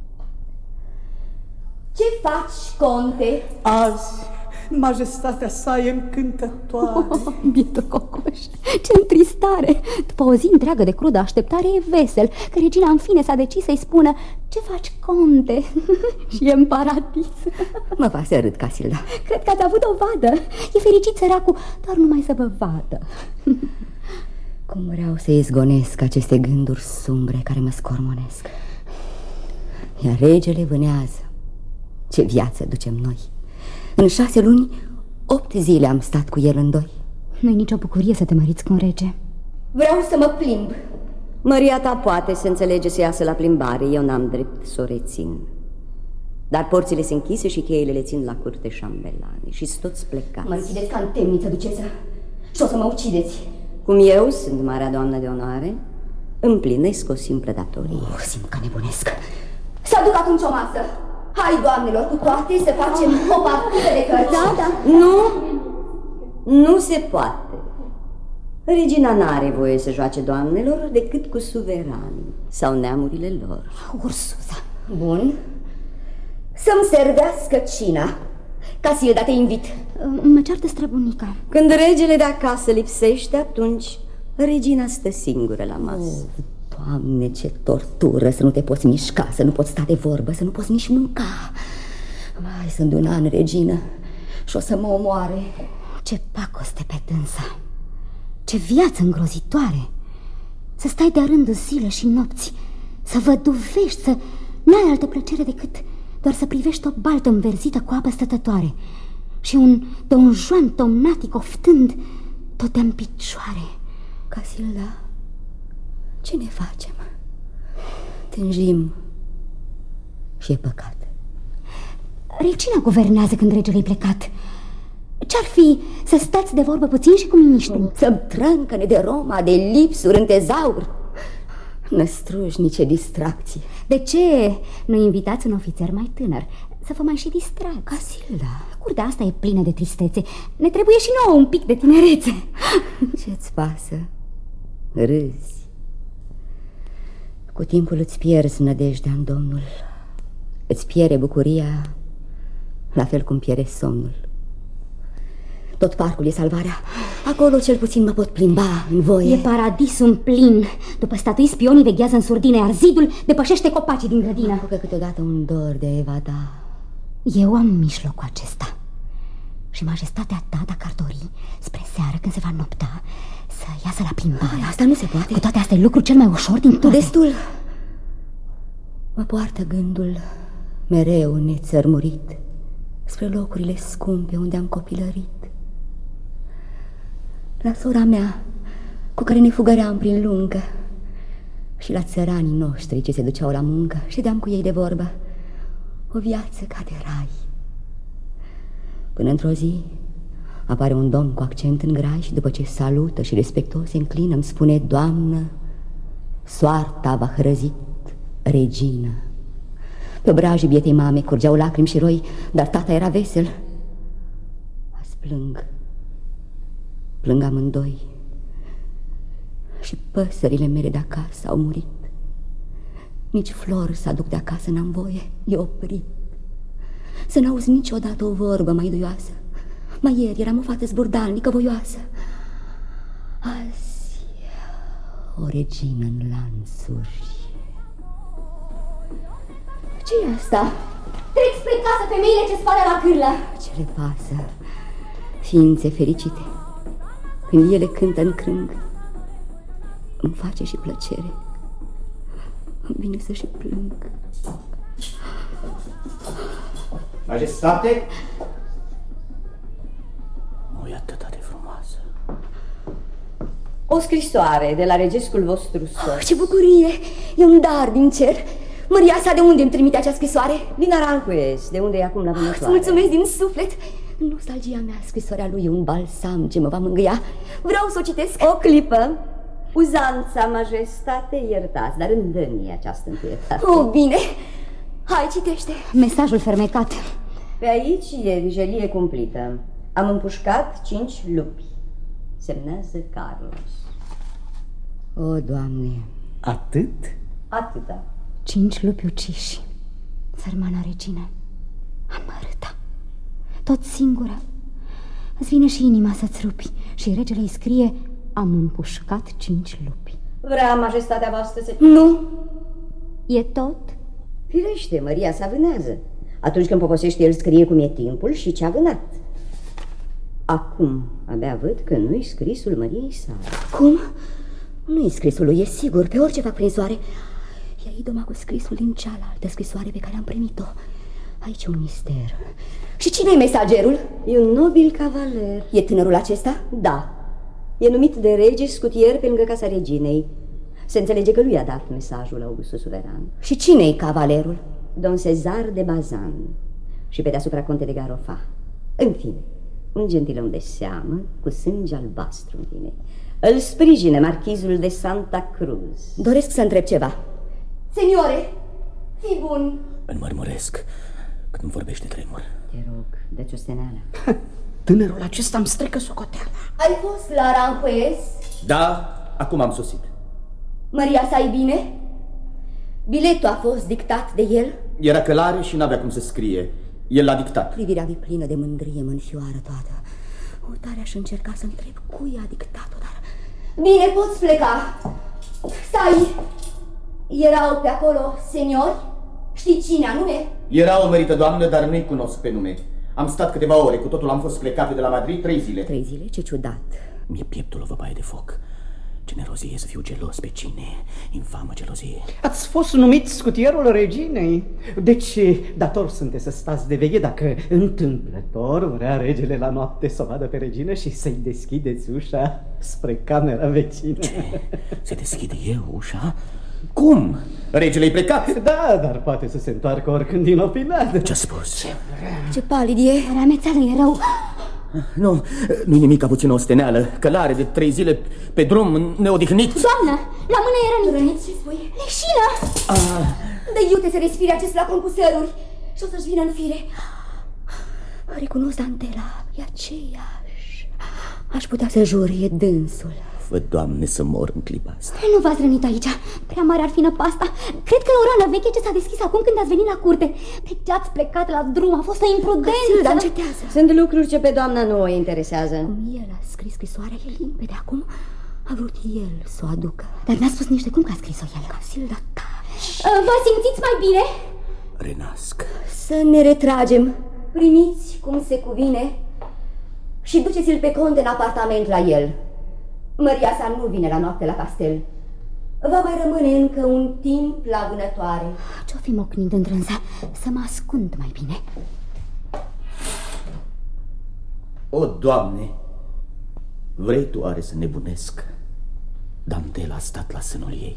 Ce faci, conte? Azi, majestatea sa e încântătoare. Bietul cocoș, ce întristare! După o zi întreagă de crudă așteptare e vesel că regina în fine s-a decis să-i spună: ce faci, conte? Și e în paradis. Mă fac să râd, Casilda. Cred că ați avut o vadă. E fericit săracul, doar numai să vă vadă. Cum vreau să izgonesc aceste gânduri sumbre care mă scormonesc. Iar regele vânează. Ce viață ducem noi! În 6 luni, 8 zile am stat cu el în doi. Nu-i nicio bucurie să te măriți cu un rege. Vreau să mă plimb. Măria ta poate să înțelege să iasă la plimbare. Eu n-am drept să o rețin. Dar porțile sunt închise și cheile le țin la curte șambelane. Și-s toți plecați. Mă închideți ca în temniță, ducesă, și o să mă ucideți. Cum eu sunt marea doamnă de onoare, împlinesc o simplă datorie. Simt că nebunesc. Să aduc atunci o masă. Hai, doamnelor, cu toate să facem o partidă de cărți. Da. Nu se poate. Regina n-are voie să joace, doamnelor, decât cu suverani sau neamurile lor. Ursuza. Bun. Să-mi servească cina. Casilda, te invit. Mă ceartă străbunica. Când regele de acasă lipsește, atunci regina stă singură la masă. Doamne, ce tortură, să nu te poți mișca, să nu poți sta de vorbă, să nu poți nici mânca. Vai, sunt un an, regină, și o să mă omoare. Ce pacoste pe dânsa. Ce viață îngrozitoare. Să stai de-a rândul zile și nopți, să văduvești, să n-ai altă plăcere decât doar să privești o baltă înverzită cu apă stătătoare și un Don Juan tomnatic oftând tot de-în picioare. Casilda, ce ne facem? Tânjim și e păcat. Regina guvernează când regele-i plecat. Ce-ar fi să stați de vorbă puțin și cu miniștrii? Să-mi trâncă-ne de Roma, de lipsuri în tezaur. Năstrușnice distracție. De ce nu invitați un ofițer mai tânăr să vă mai și distrați? Casilda, curtea asta e plină de tristețe. Ne trebuie și nouă un pic de tinerețe. Ce-ți pasă? Râzi. Cu timpul îți pierzi nădejdea în Domnul. Îți pierde bucuria, la fel cum pierde somnul. Tot parcul e salvarea. Acolo cel puțin mă pot plimba în voie. E paradisul plin. După statui spionii veghează în surdine, iar zidul depășește copacii din grădină. Apucă câteodată un dor de a evada. Eu am mijlocul acesta. Și majestatea ta, dacă ar dori, spre seară, când se va nopta, să iasă la plimbare. Asta nu se poate. Cu toate astea e lucru cel mai ușor din toate. Destul. Mă poartă gândul mereu nețărmurit spre locurile scumpe unde am copilărit. La sora mea, cu care ne fugăream prin lungă, și la țăranii noștri ce se duceau la muncă, ședeam cu ei de vorbă. O viață ca de rai. Până într-o zi apare un domn cu accent în grai și după ce salută și respectuos se înclină, îmi spune: Doamnă, soarta v-a hrăzit, regină. Pe obrajii bietei mame curgeau lacrimi și roi, dar tata era vesel. Azi plâng. Plâng amândoi. Și păsările mele de acasă au murit. Nici flori să aduc de acasă n-am voie, e oprit. Să n-auzi niciodată o vorbă mai duioasă. Mai ieri eram o fată zburdalnică, voioasă. Azi o regină în lansuri. Ce-i asta? Trec spre casă femeile ce spală la cârlă. Ce le pasă? Ființe fericite. Când ele cântă în crâng, îmi face și plăcere. Îmi vine să și plâng. Majestate? Nu e atât de frumoasă. O scrisoare de la regescul vostru soț. Ce bucurie! E un dar din cer. Maria sa, de unde îmi trimite acea scrisoare? Din Aranjuez, de unde e acum la vânătoare. Îți mulțumesc din suflet. Nostalgia mea, scrisoarea lui e un balsam ce mă va mângâia. Vreau să o citesc. O clipă. Uzanța, majestate, iertați, dar îndă-mi această întâietate. Oh, bine. Hai, citește. Mesajul fermecat. Pe aici e vijelie cumplită. Am împușcat 5 lupi. Semnează Carlos. O, Doamne. Atât? Atâta. 5 lupi uciși. Sărmana regină. Amărâta. Tot singură. Îți vine și inima să-ți rupi. Și regele îi scrie: am împușcat 5 lupi. Vrea majestatea voastră să... Nu. E tot? Firește, Maria sa vânează. Atunci când poposește, el scrie cum e timpul și ce-a vânat. Acum abia văd că nu-i scrisul Măriei sale. Cum? Nu-i scrisul lui, e sigur. Pe orice fac prin soare. Ea idoma cu scrisul din cealaltă scrisoare pe care am primit-o. Aici e un mister. Și cine e mesagerul? E un nobil cavaler. E tânărul acesta? Da. E numit de rege scutier pe lângă casa reginei. Se înțelege că lui a dat mesajul Augustul Suveran. Și cine e cavalerul? Don Cezar de Bazan. Și pe deasupra conte de Garofa. În fine, un gentilom de seamă cu sânge albastru în tine. Îl sprijină marchizul de Santa Cruz. Doresc să întreb ceva. Seniore, fii bun. Înmărmuresc când îmi vorbește tremur. Te rog, dă-ți o steneală. Tânărul acesta îmi strecă socoteala. Ai fost la Aranjuez? Da, acum am sosit. Maria sa e bine? Biletul a fost dictat de el? Era călare și n-avea cum să scrie. El l-a dictat. Privirea lui plină de mândrie mă înfioară toată. O, tare aș încerca să întreb cui a dictat-o, dar... Bine, poți pleca. Stai! Erau pe acolo seniori? Știi cine anume? Era o merită doamnă, dar nu-i cunosc pe nume. Am stat câteva ore, cu totul am fost plecate de la Madrid 3 zile. 3 zile? Ce ciudat. Mi-e pieptul o văpaie de foc. Generozie să fiu gelos pe cine? Infamă gelozie. Ați fost numit scutierul reginei. Deci, dator sunteți să stați de veche dacă întâmplător vrea regele la noapte să o vadă pe regină și să-i deschideți ușa spre camera vecină. Ce? Se deschide eu ușa? Cum? Regele-i plecat? Da, dar poate să se întoarcă oricând inopinat. Ce-a spus? Ce palid e. Era amețeală, e rău. Nu-i nimic, a puțin o steneală. Călare de 3 zile pe drum, neodihnit. Doamnă, la mână e rănit. Rănit? Ce spui? Leșină! Dă iute să respire acest flacon cu săruri și o să-și vină în fire. Recunosc dantela, e aceeași. Aș putea să jur, e dânsul. Vă, Doamne, să mor în clipa asta. Nu v-ați rănit aici. Prea mare ar fi năpasta. Cred că e o rană veche ce s-a deschis acum când ați venit la curte. De ce ați plecat la drum? A fost o imprudență. Dar încetează. Sunt lucruri ce pe doamna nu o interesează. Cum el a scris scrisoarea, e limpede. Acum a vrut el să o aducă. Dar n-a spus nici de cum că a scris-o el. Casilda ta. Vă simțiți mai bine? Renasc. Să ne retragem. Primiți cum se cuvine și duceți-l pe conte în apartament la el. Maria sa nu vine la noapte la castel. Va mai rămâne încă un timp la vânătoare. Ce-o fi mocnind întrânsa? Să mă ascund mai bine. O, Doamne, vrei tu oare să nebunesc? Dantela a stat la sânul ei.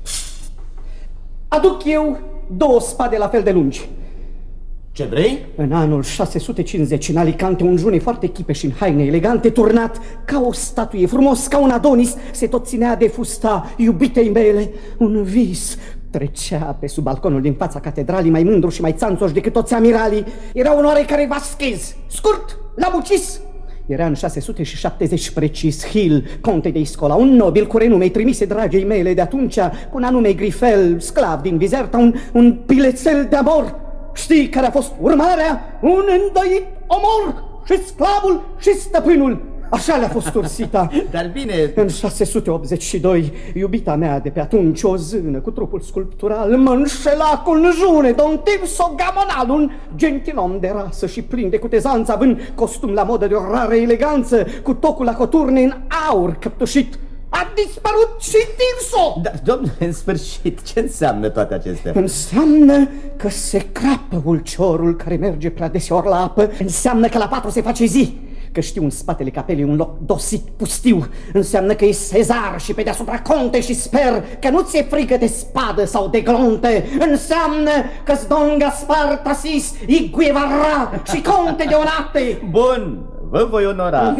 Aduc eu 2 spade la fel de lungi. Ce vrei? În anul 650, în Alicante, un june foarte chipeș în haine elegante, turnat ca o statuie, frumos ca un Adonis, se tot ținea de fusta iubitei mele. Un vis trecea pe sub balconul din fața catedralii, mai mândru și mai țanțoș decât toți amiralii. Era un oarecare Vasquez, scurt, la bucis. Era în 670 precis Hill, conte de Iscola, un nobil cu renume trimise dragei mele de atunci, cu un anume Grifel, sclav din Bizerta, un pilețel de amor. Știi care a fost urmarea? Un îndoit omor și sclavul și stăpânul. Așa le-a fost ursita. Dar bine... În 682, iubita mea de pe atunci, o zână cu trupul sculptural, mă înșela cu un june, Don Tirso Gamonal, un gentilom de rasă și plin de cutezanță, având costum la modă de o rară eleganță, cu tocul la coturne în aur căptușit. A dispărut și Tirso! Dar, domnule, în sfârșit, ce înseamnă toate acestea? Înseamnă că se crapă ulciorul care merge prea deseori la apă. Înseamnă că la 4 se face zi. că știu în spatele capelei un loc dosit, pustiu. Înseamnă că e Cezar și pe deasupra conte și sper că nu ți-e frică de spadă sau de glonte. Înseamnă că-s Don Gaspar Tasis, Iguevara și conte de Onate. Bun, vă voi onora.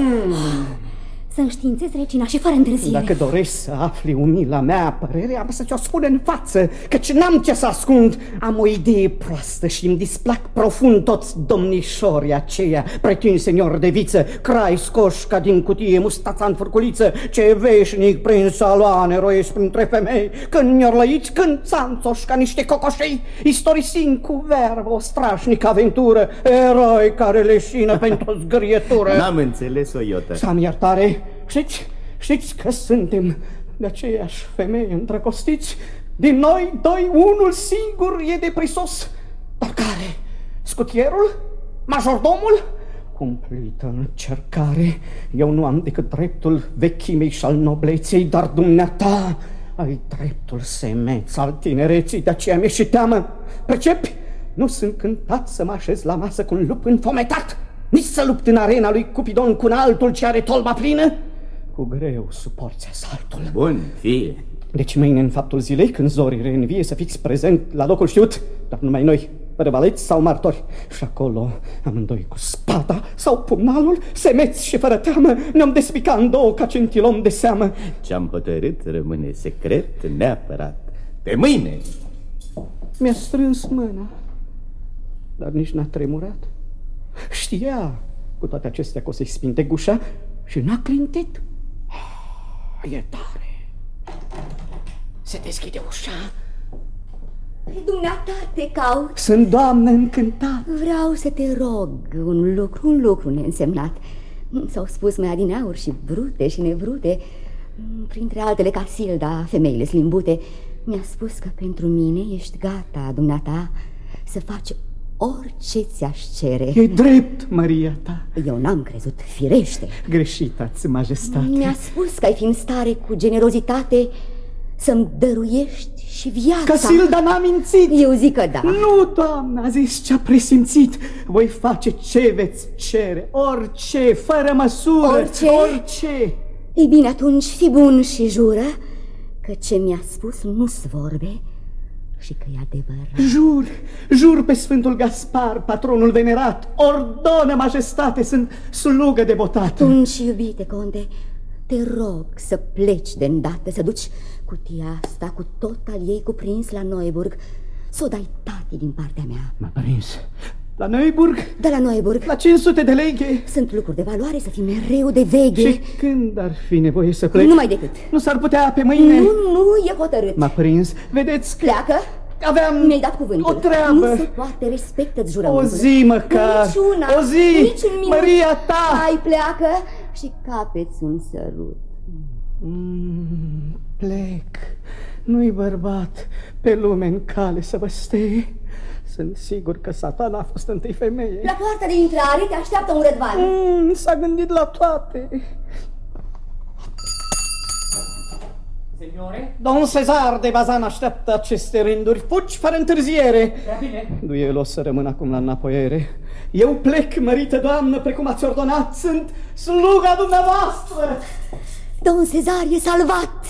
Să înștiințezi, regina, și fără întârziere. Dacă dorești să afli umila mea părere, am să ți-o spun în față, căci n-am ce să ascund. Am o idee proastă și îmi displac profund toți domnișorii aceia, pretin senior de viță, crai scoși ca din cutie, mustața în furculiță, ce veșnic prin saloane roiesc printre femei, când miorlăiți, când țanțoși ca niște cocoșei, istorisind cu verbă o strașnică aventură, eroi care leșină pentru zgârietură. N-am înțeles-o, iotă. Să am iertare. Știți că suntem de aceeași femeie îndrăgostiți? Din noi doi, unul singur e de prisos. Dar care? Scutierul? Majordomul? Cumplită încercare. Eu nu am decât dreptul vechimei și al nobleței, dar dumneata ai dreptul semeț al tinereții, de aceea mi-e și teamă. Percepi? Nu sunt cântat să mă așez la masă cu un lup înfometat, nici să lupt în arena lui Cupidon cu un altul ce are tolba plină. Cu greu suporți asaltul. Bun, fie. Deci mâine, în faptul zilei, când zorii reînvie, să fiți prezent la locul știut, dar numai noi, fără valeți sau martori. Și acolo, amândoi cu spada sau pumnalul, semeți și fără teamă, ne-am despicat în două ca centilom de seamă. Ce-am hotărât rămâne secret neapărat. Pe mâine! Mi-a strâns mâna, dar nici n-a tremurat. Știa cu toate acestea că o să-i spinte gușa și n-a clintit. E tare. Se deschide ușa. Dumneata te caut. Sunt doamnă încântat. Vreau să te rog un lucru neînsemnat. S-au spus mai adineauri și brute și nevrute, printre altele ca Silda, femeile slimbute. Mi-a spus că pentru mine ești gata, dumneata, să faci orice ți-aș cere. E drept, Maria ta. Eu n-am crezut, firește. Greșitați, majestate. Mi-a spus că ai fi în stare cu generozitate să-mi dăruiești și viața. Că Silda n-a mințit. Eu zic că da. Nu, doamna, a zis ce-a presimțit. Voi face ce veți cere, orice, fără măsură. Orice. Ei bine, atunci fi bun și jură că ce mi-a spus nu-s vorbe și că e adevărat. Jur pe Sfântul Gaspar, patronul venerat. Ordonă, majestate, sunt slugă devotat. Atunci, iubite conte, te rog să pleci de îndată, să duci cutia asta cu tot al ei cuprins la Neuburg, să o dai tati din partea mea. M-a prins. La Neuburg? Da, la Neuburg. La 500 de leghe. Sunt lucruri de valoare, să fii mereu de veche. Și când ar fi nevoie să plec? Numai decât. Nu s-ar putea pe mâine? Nu, e hotărât. M-a prins. Vedeți că... Pleacă. Mi-ai dat cuvântul. O treabă. Nu se poate, respectă-ți jurământul. O zi măcar. Niciuna. O zi. Nici un minut. Maria ta. Hai, pleacă și capeți un sărut. Plec. Nu-i bărbat pe lume în cale să vă stea. Sunt sigur că Satana a fost întâi femeie. La poarta de intrare te așteaptă un rădvan. S-a gândit la toate. Signore? Don Cezar de Bazan așteaptă aceste rânduri. Fugi fără întârziere. Prea bine. El o să rămân acum la înapoiere. Eu plec, mărită doamnă, precum ați ordonat. Sunt sluga dumneavoastră. Don Cezar e salvat.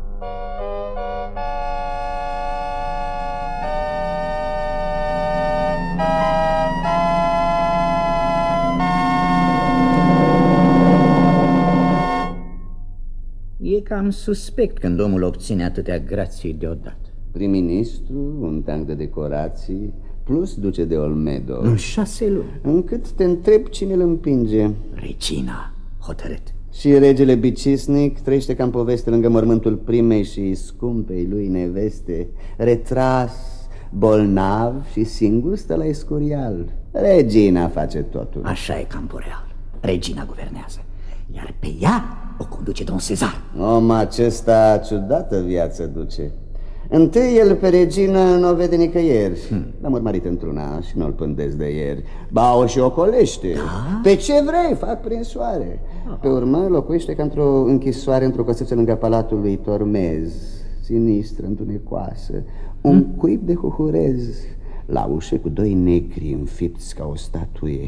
E cam suspect când omul obține atâtea grații deodată. Prim-ministru, un tank de decorații, plus duce de Olmedo. În 6 luni. Încât te întreb cine îl împinge. Regina, hotărât. Și regele Bicisnic trăiește ca în poveste lângă mormântul primei și scumpei lui neveste, retras, bolnav și singur stă la Escurial. Regina face totul. Așa e Camporeal. Regina guvernează, iar pe ea o conduce Don Cezar. Om acesta ciudată viață duce. Întâi el pe regină n-o vede nicăieri. L-am urmărit într-una și nu-l pândesc de ieri. Ba, o și ocolește. Da? Pe ce vrei, fac prin soare. Pe urmă locuiește ca într-o închisoare, într-o căsuță lângă palatul lui Tormez, sinistră, întunecoasă, un cuib de huhurez. La ușă cu 2 negri înfipți ca o statuie.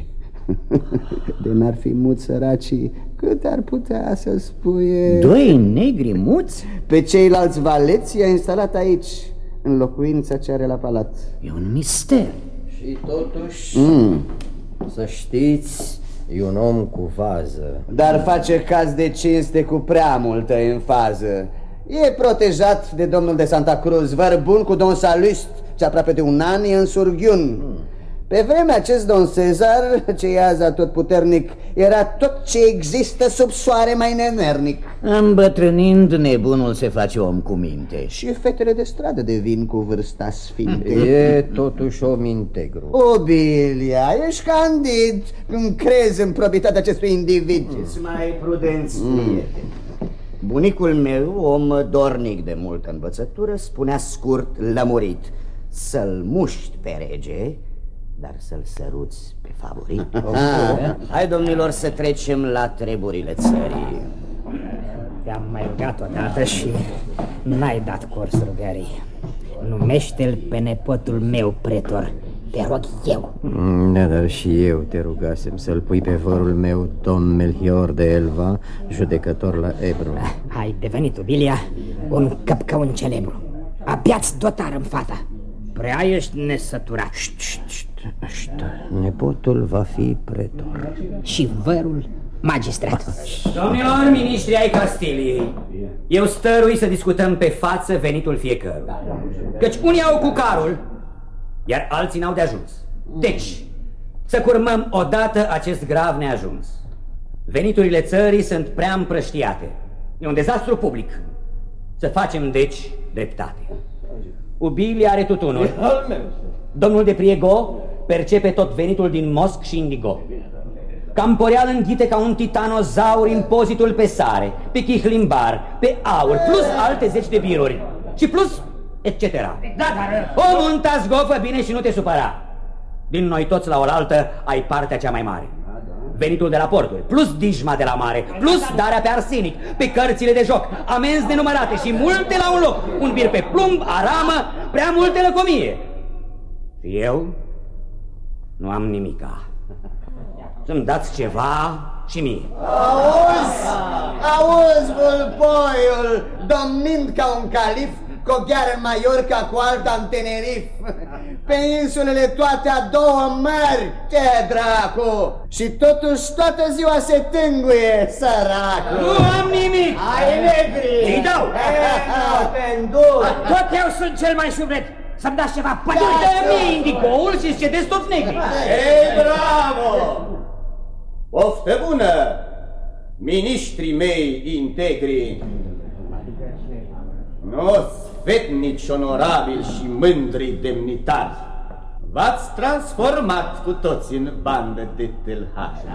De n-ar fi muți săracii, cât ar putea să spuie? 2 negri muți? Pe ceilalți valeți i-a instalat aici, în locuința ce are la palat. E un mister. Și totuși, să știți, e un om cu vază. Dar face caz de cinste cu prea multă enfază. E protejat de domnul de Santa Cruz, vărbun cu don Salust, ce aproape de un an e în surghiun. Pe vremea acest don Cezar, ce e azi atotputernic, era tot ce există sub soare mai nemernic. Îmbătrânind, nebunul se face om cu minte. Și fetele de stradă devin cu vârsta sfinte. E totuși om integru. Obilia, ești candid când crezi în probitatea acestui individ. Mai prudenți, prieteni. Bunicul meu, om dornic de multă învățătură, spunea scurt, lămurit: să-l muști pe rege, dar să-l săruți pe favorit. Hai, domnilor, să trecem la treburile țării. Te-am mai rugat odată și n-ai dat curs rugării. Numește-l pe nepotul meu pretor, te rog eu. Da, dar și eu te rugasem să-l pui pe vărul meu, domn Melchior de Elva, judecător la Ebru. Ai devenit, Obilia, un căpcăun celebru. Abia-ți dotarăm fata. Prea ești nesăturat. Nepotul va fi pretor. Și vărul magistrat. Domnilor miniștri ai Castiliei, eu stărui să discutăm pe față venitul fiecăruia, căci unii au cu carul, iar alții n-au de ajuns. Deci, să curmăm odată acest grav neajuns. Veniturile țării sunt prea împrăștiate. E un dezastru public. Să facem, deci, dreptate. Ubilia are tutunul. Domnul de Priego percepe tot venitul din mosc și indigo. Camporeal înghite ca un titanozaur impozitul pe sare, pe chihlimbar, pe aur, plus alte 10 de biruri. Și plus, etc. O munta zgofă bine și nu te supăra. Din noi toți la oaltă ai partea cea mai mare. Venitul de la porturi, plus dijma de la mare, plus darea pe arsenic, pe cărțile de joc, amenzi nenumărate și multe la un loc, un bir pe plumb, aramă, prea multe lăcomie. Și eu nu am nimica. Să-mi dați ceva și mie. Auzi, vulpoiul, domnind ca un calif, cu o gheară în Mallorca, cu alta în Tenerif. Pe insulele toate a 2 mări, ce dracu! Și totuși toată ziua se tânguie, săracu. Nu am nimic! Ai negri! Îi dau! Tot eu sunt cel mai suflet! Să-mi dați ceva păduri! Dă-mi indigoul și-ți cedezi toți negri! Ei, bravo! Poftă bună, miniștrii mei integri! Sfetnici, onorabili și mândri demnitari, v-ați transformat cu toți în bandă de tâlhari.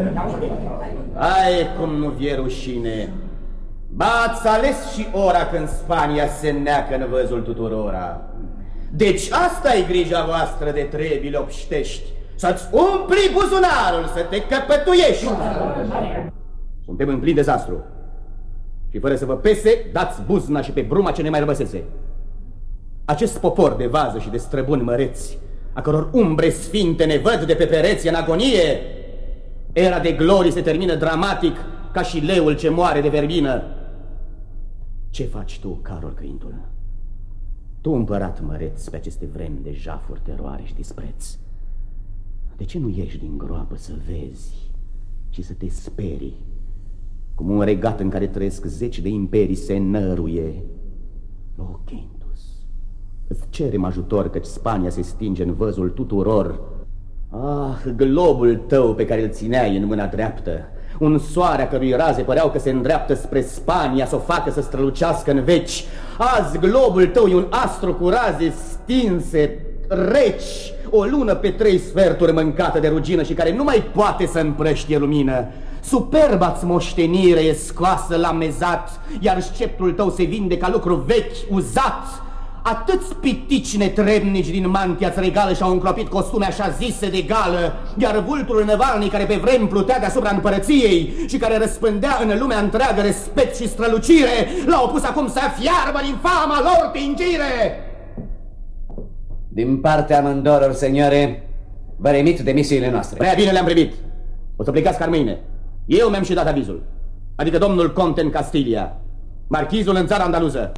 Ai, cum nu vie rușine! B-ați ales și ora când Spania se neacă în văzul tuturora. Deci asta-i grija voastră de trebile obștești, să-ți umpli buzunarul, să te căpătuiești. Suntem în plin dezastru. Și fără să vă pese, dați buzna și pe bruma ce ne mai rămăsese. Acest popor de vază și de străbuni măreți, a căror umbre sfinte ne văd de pe pereți în agonie, era de glorii se termină dramatic, ca și leul ce moare de verbină. Ce faci tu, Carol Căintul? Tu, împărat măreț, pe aceste vremi de jafuri, teroare și dispreț, de ce nu ieși din groapă să vezi și să te sperii? Cum un regat în care trăiesc 10 de imperii se năruie. O, Quintus, îți cerem ajutor, căci Spania se stinge în văzul tuturor. Ah, globul tău pe care îl țineai în mâna dreaptă, un soare a cărui raze păreau că se îndreaptă spre Spania, să o facă să strălucească în veci. Azi globul tău e un astru cu raze stinse, reci, o lună pe 3 sferturi mâncată de rugină și care nu mai poate să împrăștie lumină. Superba-ți moștenire e scoasă la mezat, iar sceptrul tău se vinde ca lucru vechi, uzat. Atâți pitici netrebnici din mantia-ți regală și-au încropit costume așa zise de gală, iar vulturul Nevalnic, care pe vremi plutea deasupra împărăției și care răspândea în lumea întreagă respect și strălucire, l-au pus acum să fiarbă din fama lor tingire. Din partea amândoror, seniore, Vă remit demisiile noastre. Prea bine le-am primit. O să plecați ca mâine. Eu mi-am și dat avizul. Adică domnul Conte în Castilia, marchizul în țara andaluză.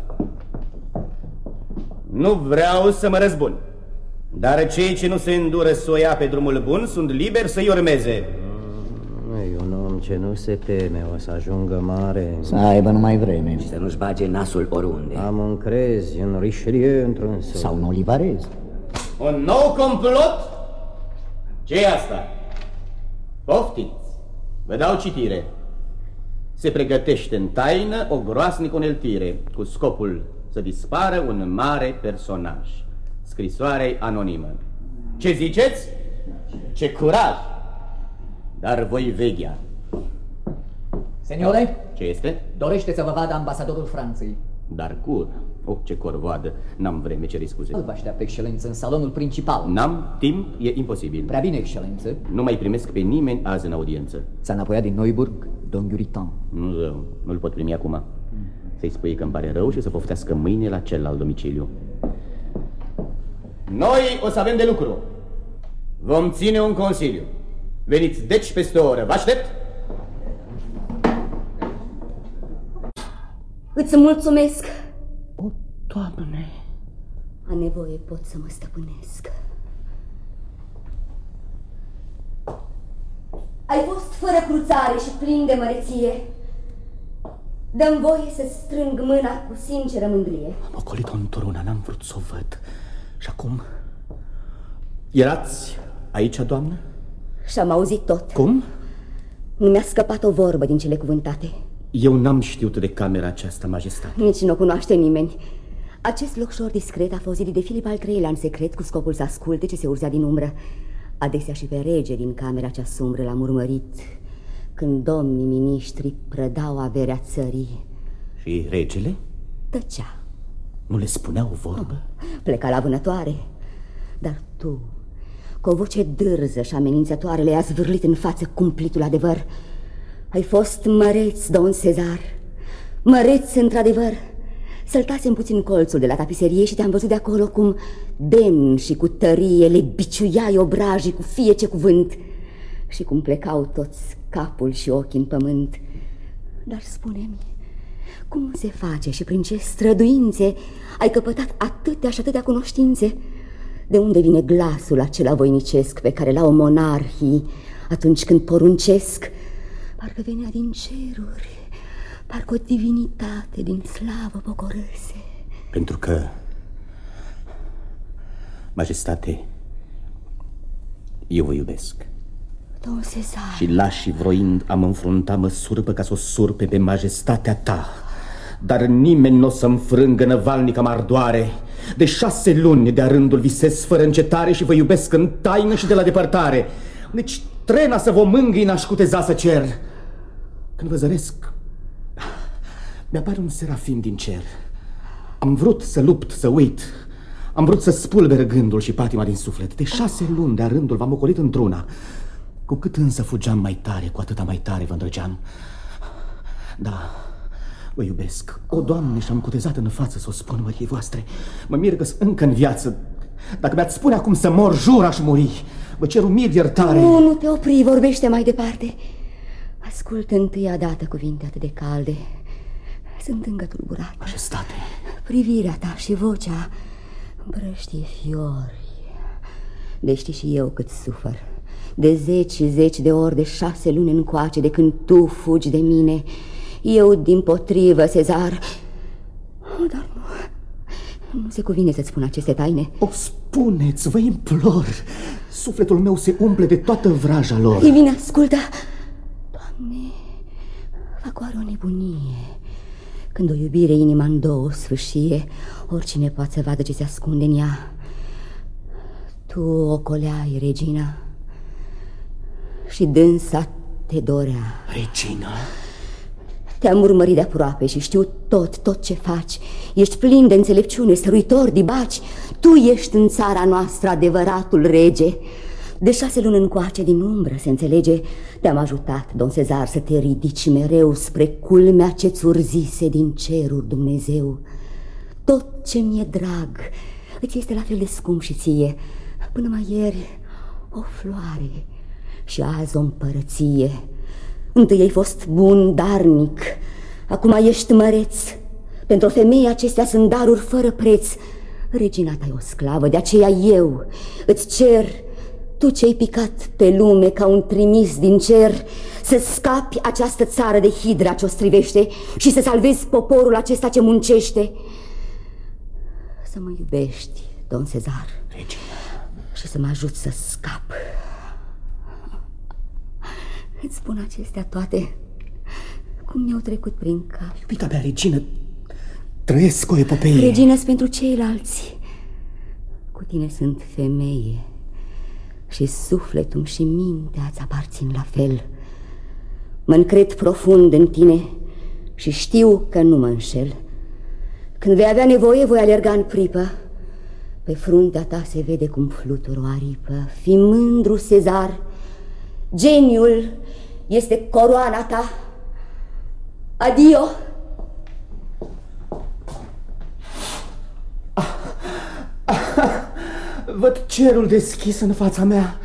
Nu vreau să mă răzbun, dar cei ce nu se îndură să o ia pe drumul bun sunt liberi să-i urmeze. E un om ce nu se teme, o să ajungă mare. Să aibă numai vreme. Și să nu-și bage nasul oriunde. Am încrezi în Richelieu într-unsul. Sau în Olivarez. Un nou complot? Ce-i asta? Poftiți, vă dau citire. Se pregătește în taină o groasnică uneltire cu scopul să dispară un mare personaj. Scrisoare anonimă. Ce ziceți? Ce curaj! Dar voi veghea. Seniore? Ce este? Dorește să vă vadă ambasadorul Franței. Dar cur. Oh, ce corvoadă. N-am vreme, ceri scuze. Îl vă așteaptă, excelență, în salonul principal. N-am timp, e imposibil. Prea bine, excelență. Nu mai primesc pe nimeni azi în audiență. S-a înapoiat din Neuburg, Don Guritan. Nu rău, nu-l pot primi acum. Să-i spui că îmi pare rău și să poftească mâine la celălalt domiciliu. Noi o să avem de lucru. Vom ține un consiliu. Veniți deci peste o oră. Vă aștept! Îți mulțumesc. O, Doamne! A nevoie pot să mă stăpânesc. Ai fost fără cruțare și plin de măreție. Dă-mi voie să strâng mâna cu sinceră mândrie. Am ocolit-o într-una, n-am vrut să o văd. Și acum? Erați aici, doamnă? Și-am auzit tot. Cum? Nu mi-a scăpat o vorbă din cele cuvântate. Eu n-am știut de camera aceasta, majestate. Nici nu o cunoaște nimeni. Acest locșor discret a fost zidit de Filip al III-lea în secret, cu scopul să asculte ce se urzea din umbră. Adesea și pe rege din camera cea sumbră l-am urmărit, când domnii miniștri prădau averea țării. Și regele? Tăcea. Nu le spunea o vorbă? Pleca la vânătoare. Dar tu, cu o voce dârză și amenințătoare, le-ai zvârlit în față cumplitul adevăr. Ai fost măreț, domn Cezar. Măreț, într-adevăr. Săltasem puțin colțul de la tapiserie și te-am văzut de acolo cum, demn și cu tărie, le biciuiai obrajii cu fie ce cuvânt și cum plecau toți capul și ochii în pământ. Dar spune-mi, cum se face și prin ce străduințe ai căpătat atâtea și atâtea cunoștințe? De unde vine glasul acela voinicesc pe care l-au monarhii atunci când poruncesc? Parcă venea din ceruri, parcă o divinitate din slavă pocorâse. Pentru că, majestate, eu vă iubesc. Domn Cezar. Și lași și vroind am înfruntat măsurpă ca să o surpe pe majestatea ta. Dar nimeni nu o să-mi frângă năvalnică mardoare. De 6 luni de-a rândul visez fără încetare și vă iubesc în taină și de la depărtare. Deci trena să vă mângâi n-aș cuteza să cer. Când vă zăresc, mi-apare un serafim din cer. Am vrut să lupt, să uit. Am vrut să spulber gândul și patima din suflet. De 6 luni de-a rândul v-am ocolit într-una. Cu cât însă fugeam mai tare, cu atâta mai tare vă îndrăgeam. Da, vă iubesc. O, Doamne, și-am cutezat în față să o spun măriei voastre. Mă mir că-s încă în viață. Dacă mi-ați spune acum să mor, jur aș muri. Vă cer umil iertare. Nu te opri, vorbește mai departe. Ascultă întâia dată cuvinte atât de calde. Sunt încă tulburat. Majestate. Privirea ta și vocea împrăștie fiori. Deci știi și eu cât sufăr. De 10 și 10 de ori, de 6 luni încoace, de când tu fugi de mine. Eu dimpotrivă, Cezar. Dar nu se cuvine să-ți spun aceste taine. O spuneți, vă implor. Sufletul meu se umple de toată vraja lor. E bine, ascultă. Doamne, fac oare o nebunie când o iubire inima în două sfâșie, oricine poate să vadă ce se ascunde în ea. Tu o coleai, regina, și dânsa te dorea. Regina? Te-am urmărit de aproape și știu tot ce faci. Ești plin de înțelepciune, stăruitor, dibaci. Tu ești în țara noastră adevăratul rege. De 6 luni încoace, din umbră, se înțelege, te-am ajutat, domn Cezar, să te ridici mereu spre culmea ce-ți urzise din ceruri Dumnezeu. Tot ce mi-e drag îți este la fel de scump și ție. Până mai ieri, O floare și azi o împărăție. Întâi ai fost bun, darnic, acum ești măreț. Pentru o femeie acestea sunt daruri fără preț. Regina ta e o sclavă, de aceea eu îți cer, tu ce-ai picat pe lume ca un trimis din cer, să scapi această țară de hidra ce o strivește și să salvezi poporul acesta ce muncește. Să mă iubești, Don Cezar, Regina, și să mă ajut să scap. Îți spun acestea toate cum mi-au trecut prin cap. Iubita mea, Regină, trăiesc o epopee. Regină-s pentru ceilalți. Cu tine sunt femeie și sufletul și mintea îți aparțin la fel. Mă încred profund în tine și știu că nu mă înșel. Când vei avea nevoie, voi alerga în pripă. Pe fruntea ta se vede cum flutură o aripă. Fii mândru, Cezar, geniul este coroana ta. Adio! Văd cerul deschis în fața mea.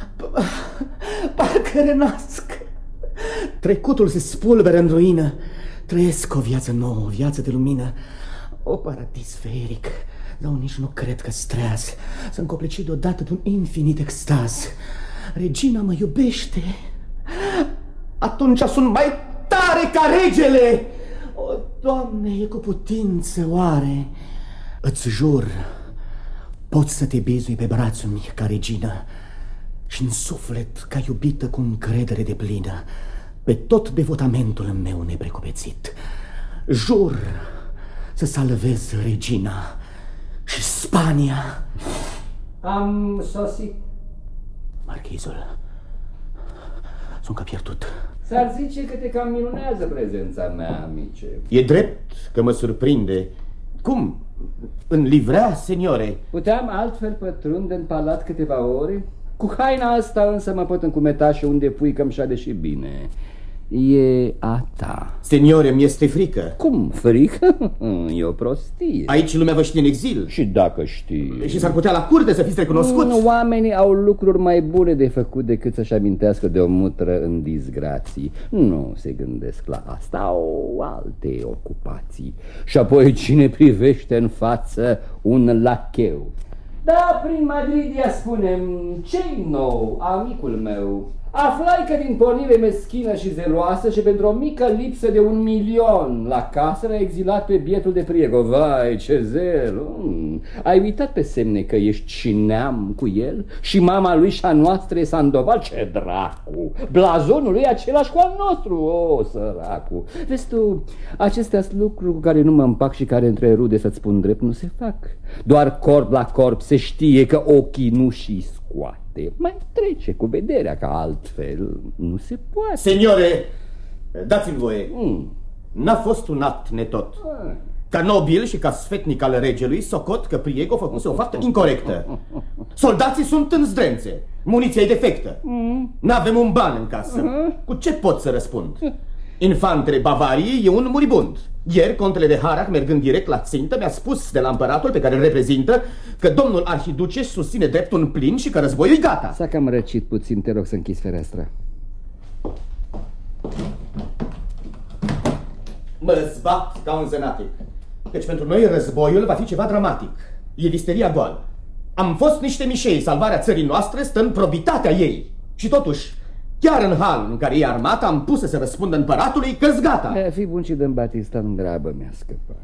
Parcă renasc. Trecutul se spulberă în ruină. Trăiesc o viață nouă, o viață de lumină. O paradis feric. Dar nici nu cred că-s treaz. Sunt coplecit deodată de un infinit extaz. Regina mă iubește. Atunci sunt mai tare ca regele. O, Doamne, e cu putință oare? Îți jur, poți să te bizui pe brațul meu ca regină și în suflet ca iubită cu încredere de plină pe tot devotamentul meu neprecupețit. Jur să salvez regina și Spania. Am sosit. Marchizul, sunt ca pierdut. S-ar zice că te cam minunează prezența mea, amice. E drept că mă surprinde. Cum? În livrea, seniore? Puteam altfel pătrunde în palat câteva ore? Cu haina asta însă mă pot încumeta și unde pui că-mi șade și bine. E a ta. Seniore, mi-este frică. Cum frică? E o prostie. Aici lumea vă știe în exil. Și dacă știi. Și s-ar putea la curte să fiți recunoscuți. Oamenii au lucruri mai bune de făcut decât să-și amintească de o mutră în disgrații. Nu se gândesc la asta, au alte ocupații. Și apoi cine privește în față un lacheu? Da, prin Madridia spunem, ce-i nou, amicul meu? Aflai că din pornire meschină și zeloasă și pentru o mică lipsă de 1.000.000 la casă l-a exilat pe bietul de Priego. Vai, ce zel! Ai uitat pe semne că ești și neam cu el? Și mama lui și a noastră e Sandoval? Ce dracu! Blazonul lui e același cu al nostru, o, săracu! Vezi tu, acestea sunt lucruri cu care nu mă împac și care între rude, să-ți spun drept, nu se fac. Doar corp la corp se știe că ochii nu și scoate. Mai trece cu vederea, că altfel nu se poate. Seniore, dați-mi voie. N-a fost un act netot. Ca nobil și ca sfetnic al regelui, socot că Priego făcuse o faptă incorectă. Soldații sunt în zdrențe, muniția e defectă. N-avem un ban în casă. Cu ce pot să răspund? Infantele Bavariei e un muribund. Ieri, contele de Harrach, mergând direct la țintă, mi-a spus de la împăratul pe care îl reprezintă că domnul arhiduce susține dreptul în plin și că războiul e gata. S-a cam răcit puțin, te rog să închizi fereastra. Mă zbat ca un zănatic. Deci pentru noi războiul va fi ceva dramatic. E listeria goală. Am fost niște mișei, salvarea țării noastre stă în probitatea ei. Și totuși, chiar în halul în care e armata, am pus să se răspundă împăratului că-s gata. Fii bun și dă-mi Batista în grabă, mi-a scăpat.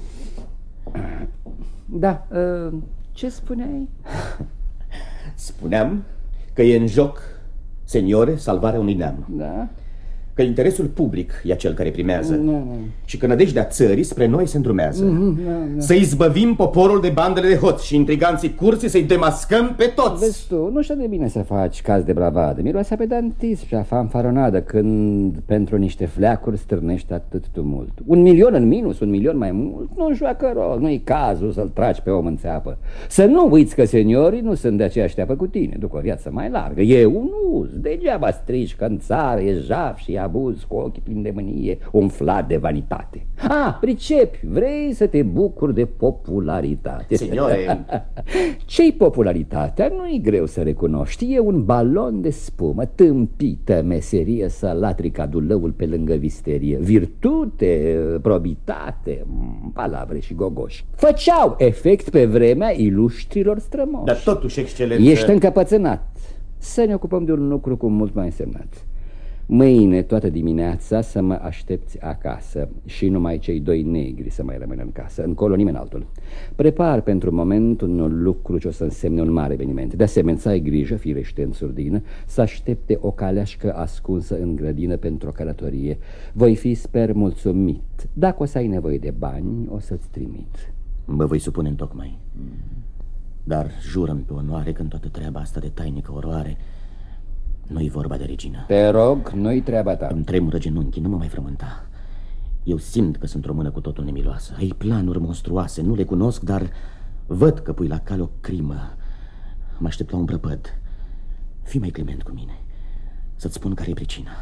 Da, ce spuneai? Spuneam că e în joc, seniore, salvarea unui neam. Da? Că interesul public e cel care primează. Și că nădejdea țării spre noi se îndrumează. Să izbăvim poporul de bandele de hoți și intriganții curții, să-i demascăm pe toți. Vezi tu, nu știu de bine să faci caz de bravadă. Miroase pedantism și a fanfaronadă când pentru niște fleacuri stârnești atât tumult. 1.000.000 în minus, 1.000.000 mai mult, nu joacă rol, nu-i cazul să-l tragi pe om în țeapă. Să nu uiți că seniorii nu sunt de aceeași teapă cu tine, duc o viață mai largă. E un uz, degeaba strici că în țară e jaf și abuz, cu ochii plini de mânie, umflat de vanitate. Pricepi, vrei să te bucuri de popularitate. Signore. Ce-i popularitatea? Nu-i greu să recunoști. E un balon de spumă, tâmpită meserie să latri ca dulăul pe lângă visterie. Virtute, probitate, palavre și gogoși făceau efect pe vremea iluștrilor strămoși. Dar totuși, excelență... Ești încăpățânat. Să ne ocupăm de un lucru cu mult mai însemnat. Mâine, toată dimineața, să mă aștepți acasă. Și numai cei 2 negri să mai rămână în casă. Încolo nimeni altul. Prepar pentru moment un lucru ce o să însemne un mare eveniment. De asemenea, să ai grijă, firește în surdină, să aștepte o caleașcă ascunsă în grădină pentru o călătorie. Voi fi, sper, mulțumit. Dacă o să ai nevoie de bani, o să-ți trimit. Mă voi supune întocmai. Dar jură-mi pe onoare că în toată treaba asta de tainică oroare nu-i vorba de regină. Te rog, nu-i treaba ta. Îmi tremură genunchii, nu mă mai frământa. Eu simt că sunt o mână cu totul nemiloasă. Ai planuri monstruoase, nu le cunosc, dar văd că pui la cale o crimă. Mă aștept la un prăpăd. Fii mai clement cu mine, să-ți spun care e pricina.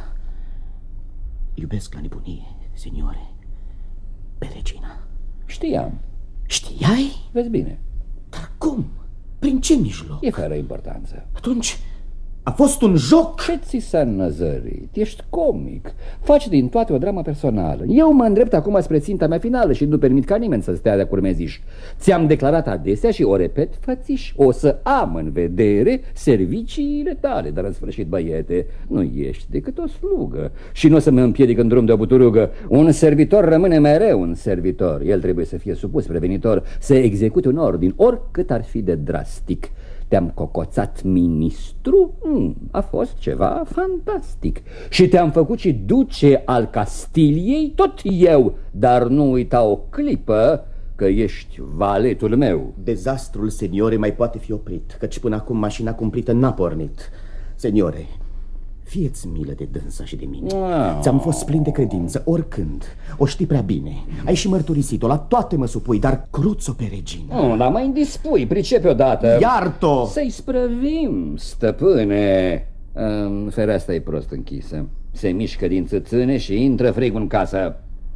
Iubesc la nebunie, seniore, pe regina. Știam. Știai? Vezi bine. Dar cum? Prin ce mijloc? E fără importanță. Atunci a fost un joc? Ce ți s-a năzărit? Ești comic. Faci din toate o dramă personală. Eu mă îndrept acum spre ținta mea finală și nu permit ca nimeni să stea de curmeziș. Ți-am declarat adesea și o repet fățiș. O să am în vedere serviciile tale. Dar în sfârșit, băiete, nu ești decât o slugă și nu o să mă împiedic în drum de o buturugă. Un servitor rămâne mereu un servitor. El trebuie să fie supus prevenitor, să execute un ordin, oricât ar fi de drastic. Te-am cocoțat ministru? A fost ceva fantastic. Și te-am făcut și duce al Castiliei? Tot eu. Dar nu uita o clipă că ești valetul meu. Dezastrul, seniore, mai poate fi oprit, căci până acum mașina cumplită n-a pornit. Seniore, fie-ți milă de dânsa și de mine. Ți-am fost plin de credință, oricând. O știi prea bine. Ai și mărturisit-o, la toate mă supui, dar cruț-o pe regină. Dar mai indispui, pricepe odată. Iart-o! Să-i sprăvim, stăpâne. Fereastra e prost închisă. Se mișcă din țâțâne și intră frigul în casă.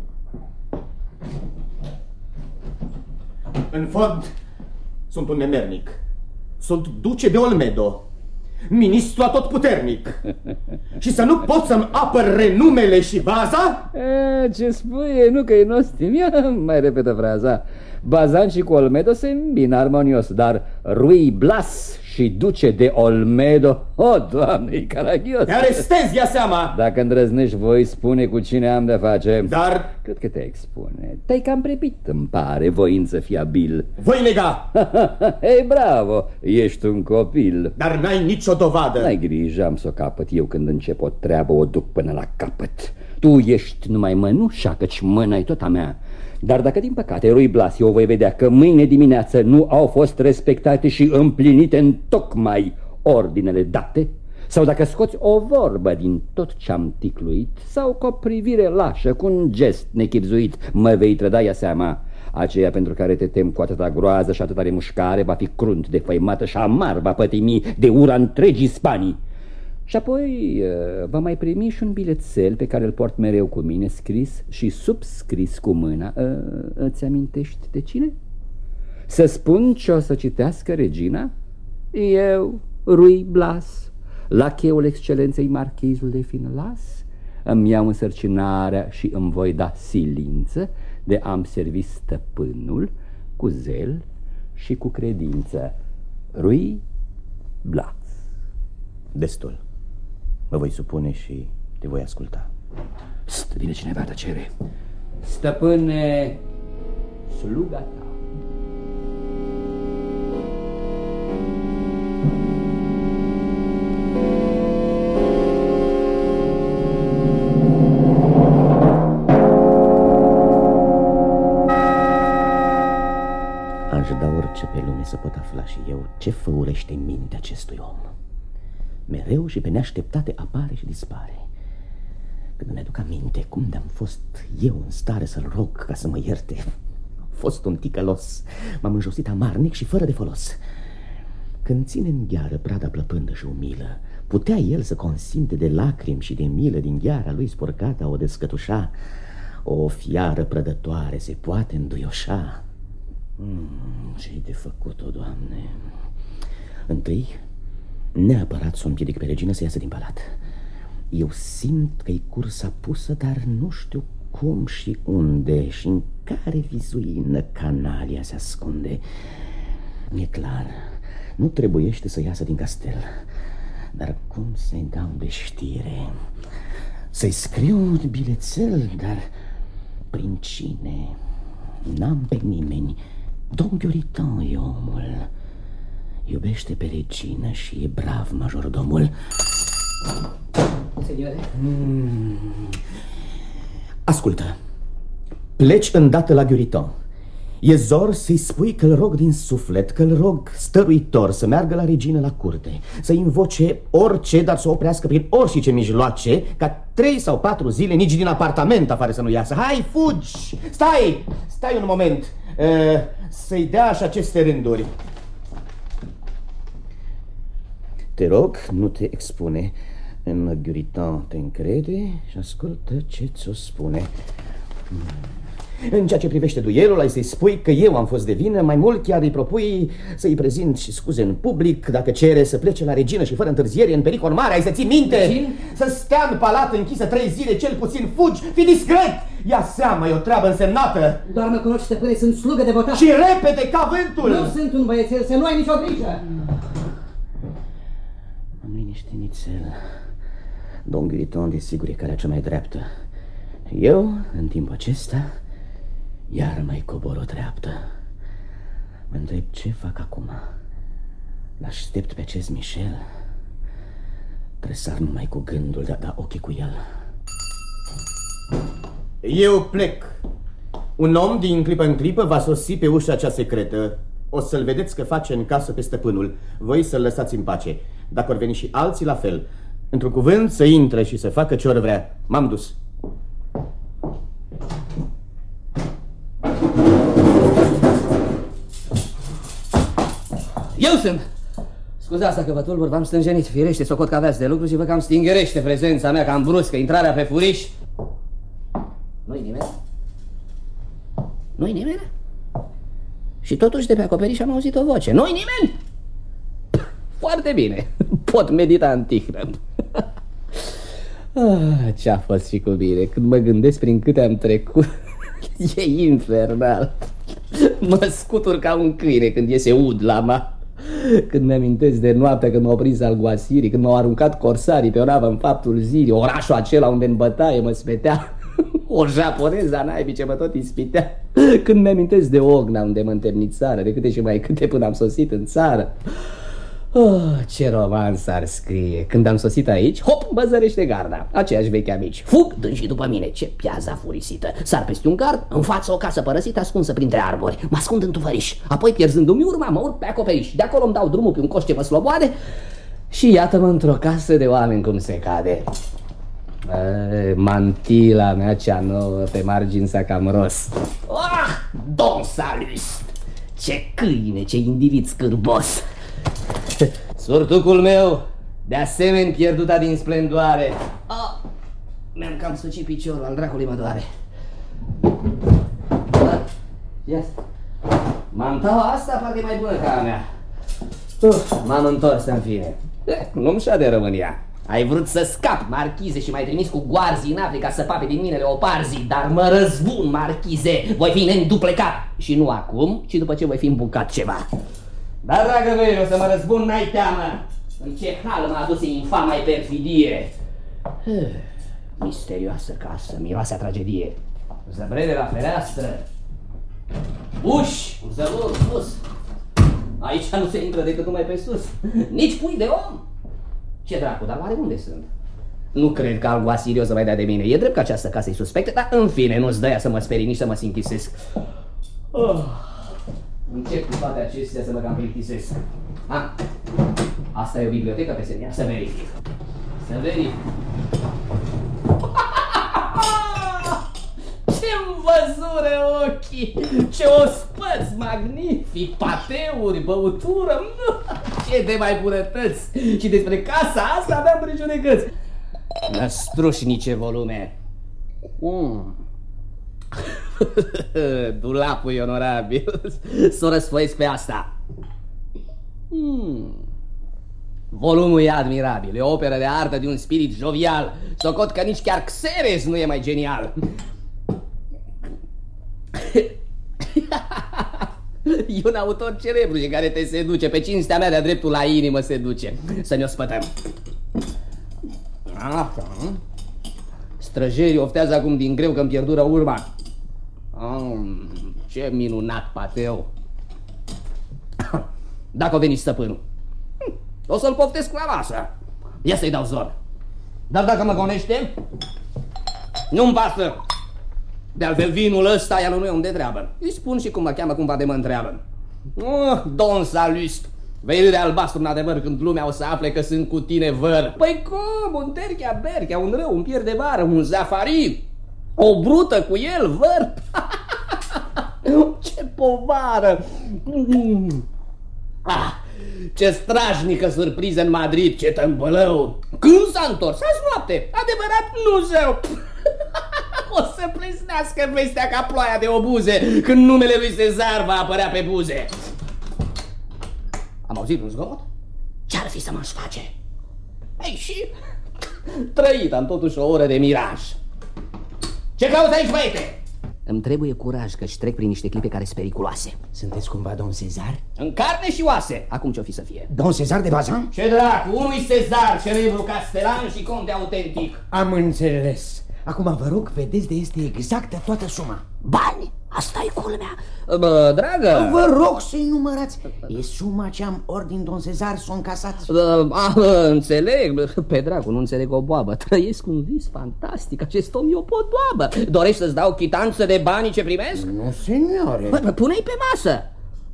În fond, sunt un nemernic. Sunt duce de Olmedo, ministru atotputernic. Și să nu pot să-mi apăr renumele și baza? Ce spui, nu că e nostim. Mai repetă fraza. Bazan și cu Olmedo se îmbină armonios, dar Ruy Blas și duce de Olmedo, Doamne-i caragios. Te arestezi, ia seama. Dacă îndrăznești, voi spune cu cine am de face. Dar... Cred că te expune. Te-ai cam pripit, îmi pare, voință fiabil. Voi nega. Ei, bravo, ești un copil. Dar n-ai nicio dovadă. N-ai grijă, am să o capăt. Eu când încep o treabă, o duc până la capăt. Tu ești numai mănușa, căci mâna-i tot a mea. Dar dacă din păcate, Ruy Blas, eu voi vedea că mâine dimineață nu au fost respectate și împlinite întocmai ordinele date, sau dacă scoți o vorbă din tot ce-am ticluit, sau cu o privire lașă, cu un gest nechibzuit, mă vei trăda, ia seama, aceea pentru care te tem cu atâta groază și atâta remușcare va fi crunt de făimată și amar va pătimi de ura întregii Spanii. Și apoi va mai primi și un bilețel pe care îl port mereu cu mine, scris și subscris cu mâna. Îți amintești de cine? Să spun ce o să citească regina? Eu, Ruy Blas, lacheul excelenței marchizul de Finlas, îmi iau însărcinarea și îmi voi da silință de a-mi servi stăpânul cu zel și cu credință. Ruy Blas. Destul. Mă voi supune și te voi asculta. Vine cineva, tăcere. Stăpâne, sluga ta. Aș da orice pe lume să pot afla și eu ce făurește mintea acestui om. Mereu și pe neașteptate apare și dispare. Când îmi aduc aminte cum de-am fost eu în stare să-l rog ca să mă ierte. Am fost un ticălos, m-am înjosit amarnic și fără de folos. Când ține în gheară prada plăpândă și umilă, Putea el să consimte de lacrimi și de milă din gheara lui sporcată a o descătușa? O fiară prădătoare se poate înduioșa? Ce-i de făcut-o, Doamne? Întâi, neapărat să o împiedic pe regină să iasă din palat. Eu simt că-i cursa pusă, dar nu știu cum și unde și în care vizuină canalia se ascunde. E clar, nu trebuiește să iasă din castel. Dar cum să-i dau de știre? Să-i scriu un bilețel, dar prin cine? N-am pe nimeni. Don Giuriton e omul. Iubește pe regină și e brav majordomul. Seniore? Ascultă, pleci îndată la Giuriton. E zor să-i spui că-l rog din suflet, că-l rog stăruitor să meargă la regină la curte, să invoce orice, dar să o oprească prin orice mijloace, ca 3 sau 4 zile nici din apartament afară să nu iasă. Hai, fugi! Stai un moment, să-i dea așa aceste rânduri. Te rog, nu te expune. În Giuriton te încrede și ascultă ce ți-o spune. În ceea ce privește duelul, ai să-i spui că eu am fost de vină. Mai mult chiar îi propui să-i prezint și scuze în public dacă cere să plece la regină și fără întârziere, în pericol mare. Ai să ții minte? Să stea în palat închisă 3 zile, cel puțin. Fugi, fii discret. Ia seama, e o treabă însemnată. Doar mă cunoști, stăpâne, sunt slugă devotat. Și repede ca vântul. Nu sunt un băiețel, să nu ai nicio grijă. Nu-i niște nițel. Don Giuriton, desigur, e calea cea mai dreaptă. Eu, în timpul acesta, iar mai cobor o treaptă. Mă întreb ce fac acum. L-aștept pe acest Michel. Tresar numai cu gândul de a da ochii cu el. Eu plec. Un om din clipă în clipă va sosi pe ușa cea secretă. O să-l vedeți că face în casă pe stăpânul. Voi să-l lăsați în pace. Dacă vor veni și alții, la fel. Într-un cuvânt, să intre și să facă ce ori vrea. M-am dus. Eu sunt! Scuzați dacă vă tulbur, v-am stânjenit. Firește, socot că aveați de lucru și vă cam stingerește prezența mea cam bruscă, intrarea pe furiș. Nu-i nimeni? Nu-i nimeni? Și totuși de pe acoperiș am auzit o voce. Nu-i nimeni? Foarte bine. Pot medita în tihnă. Ce-a fost și cu mine. Când mă gândesc prin câte am trecut, e infernal. Mă scutur ca un câine când iese ud lama. Când mi-amintesc de noaptea când m-au prins alguasirii, când m-au aruncat corsarii pe o navă în faptul zilei, orașul acela unde în bătaie mă spetea o japoneză a naibii ce mă tot ispitea. Când mi-amintesc de Ogna unde mă întemnițară, de câte și mai câte până am sosit în țară. Ce roman s-ar scrie. Când am sosit aici, hop, mă zărește garda. Aceiași vechi amici. Fug, dânsi după mine. Ce piaza furisită. Sar peste un gard, în față o casă părăsită ascunsă printre arbori. Mă ascund în tufăriș. Apoi, pierzându-mi urma, mă urc pe acoperiș. De acolo îmi dau drumul pe un coș ce mă sloboade și iată-mă într-o casă de oameni cum se cade. Mantila mea cea nouă pe margini s-a cam ros. Don Salus! Ce câine, ce individ scârbos! Surtucul meu, de asemenea pierduta din splendoare. Mi-am cam sucit piciorul, al dracului mă doare. Yes. Mantaua asta parcă e mai bună ca a mea. M-am întors în fine. Nu-mi șa de România. Ai vrut să scap, marchize, și m-ai trimis cu goarzii în Africa să pape din mine leoparzii. Dar mă răzbun, marchize, voi fi neînduplecat. Și nu acum, ci după ce voi fi îmbucat ceva. Dar, dragă mea, o să mă răzbun, n-ai teamă. În ce hal m-a adus infama perfidie. Misterioasă casă, miroase a tragedie. Zăbrele la fereastră. Uși, zăvorul sus. Aici nu se intră decât numai pe sus. Nici pui de om. Ce dracu, dar oare unde sunt? Nu cred că alguasirii o să mai dea de mine. E drept că această casă e suspectă, dar în fine nu-ți dă ea să mă sperii, nici să mă sinchisesc. Încep cu toate acestea să mă cam plictisesc. Asta e o bibliotecă pe seria, să verific. Să verific. Ce-mi văzură ochii! Ce ospăți magnific! Pateuri, băutură! Ce Ce de mai bunătăți! Și despre casa asta aveam prejudecăți. Năstrușnice volume. Dulapul e onorabil. S-o răsfoiesc pe asta. Volumul e admirabil. E o operă de artă de un spirit jovial. Socot că nici chiar Xeres nu e mai genial. E un autor celebru și care te seduce. Pe cinstea mea de-a dreptul la inimă se duce. Să ne-o spătăm. Străjerii oftează acum din greu că-mi pierdură urma. Ce minunat pateu. Dacă o veni stăpânul, o să-l poftesc la masă. Ia să-i dau zor. Dar dacă mă gonește, nu-mi pasă. De altfel vinul ăsta ea nu e om de treabă. Îi spun și cum mă cheamă, cumva de mă întreabă. Don Salust, vei râde albastru în adevăr când lumea o să afle că sunt cu tine văr. Păi cum? Un terchea berchea, un rău, un pier de vară, un zafari, o brută cu el, văr. Ce povară! Ce strașnică surpriză în Madrid, ce tâmbălău! Când s-a întors? Azi noapte, adevărat Nuzeu! O să plesnească vestea ca ploaia de obuze când numele lui Cezar va apărea pe buze. Am auzit un zgomot? Ce-ar fi să mă face? Ei, și trăit am totuși o oră de miraj. Ce cauți aici, băiete? Îmi trebuie curaj, că-și trec prin niște clipe care sunt periculoase. Sunteți cumva Don Cezar? În carne și oase. Acum ce-o fi să fie? Don Cezar de Bazan? Ce dracu, unui Cezar, celebru castelan și conte autentic. Am înțeles. Acum vă rog, vedeți de este exactă toată suma. Bani! Asta-i culmea. Bă, dragă! Vă rog să-i numărați. E suma ce am ordin, Don Cezar, s-o încasați. Înțeleg. Pe dracu, nu înțeleg o boabă. Trăiesc un vis fantastic. Acest om e o podoabă. Dorești să-ți dau chitanță de banii ce primesc? Nu, seniore. Pune-i pe masă.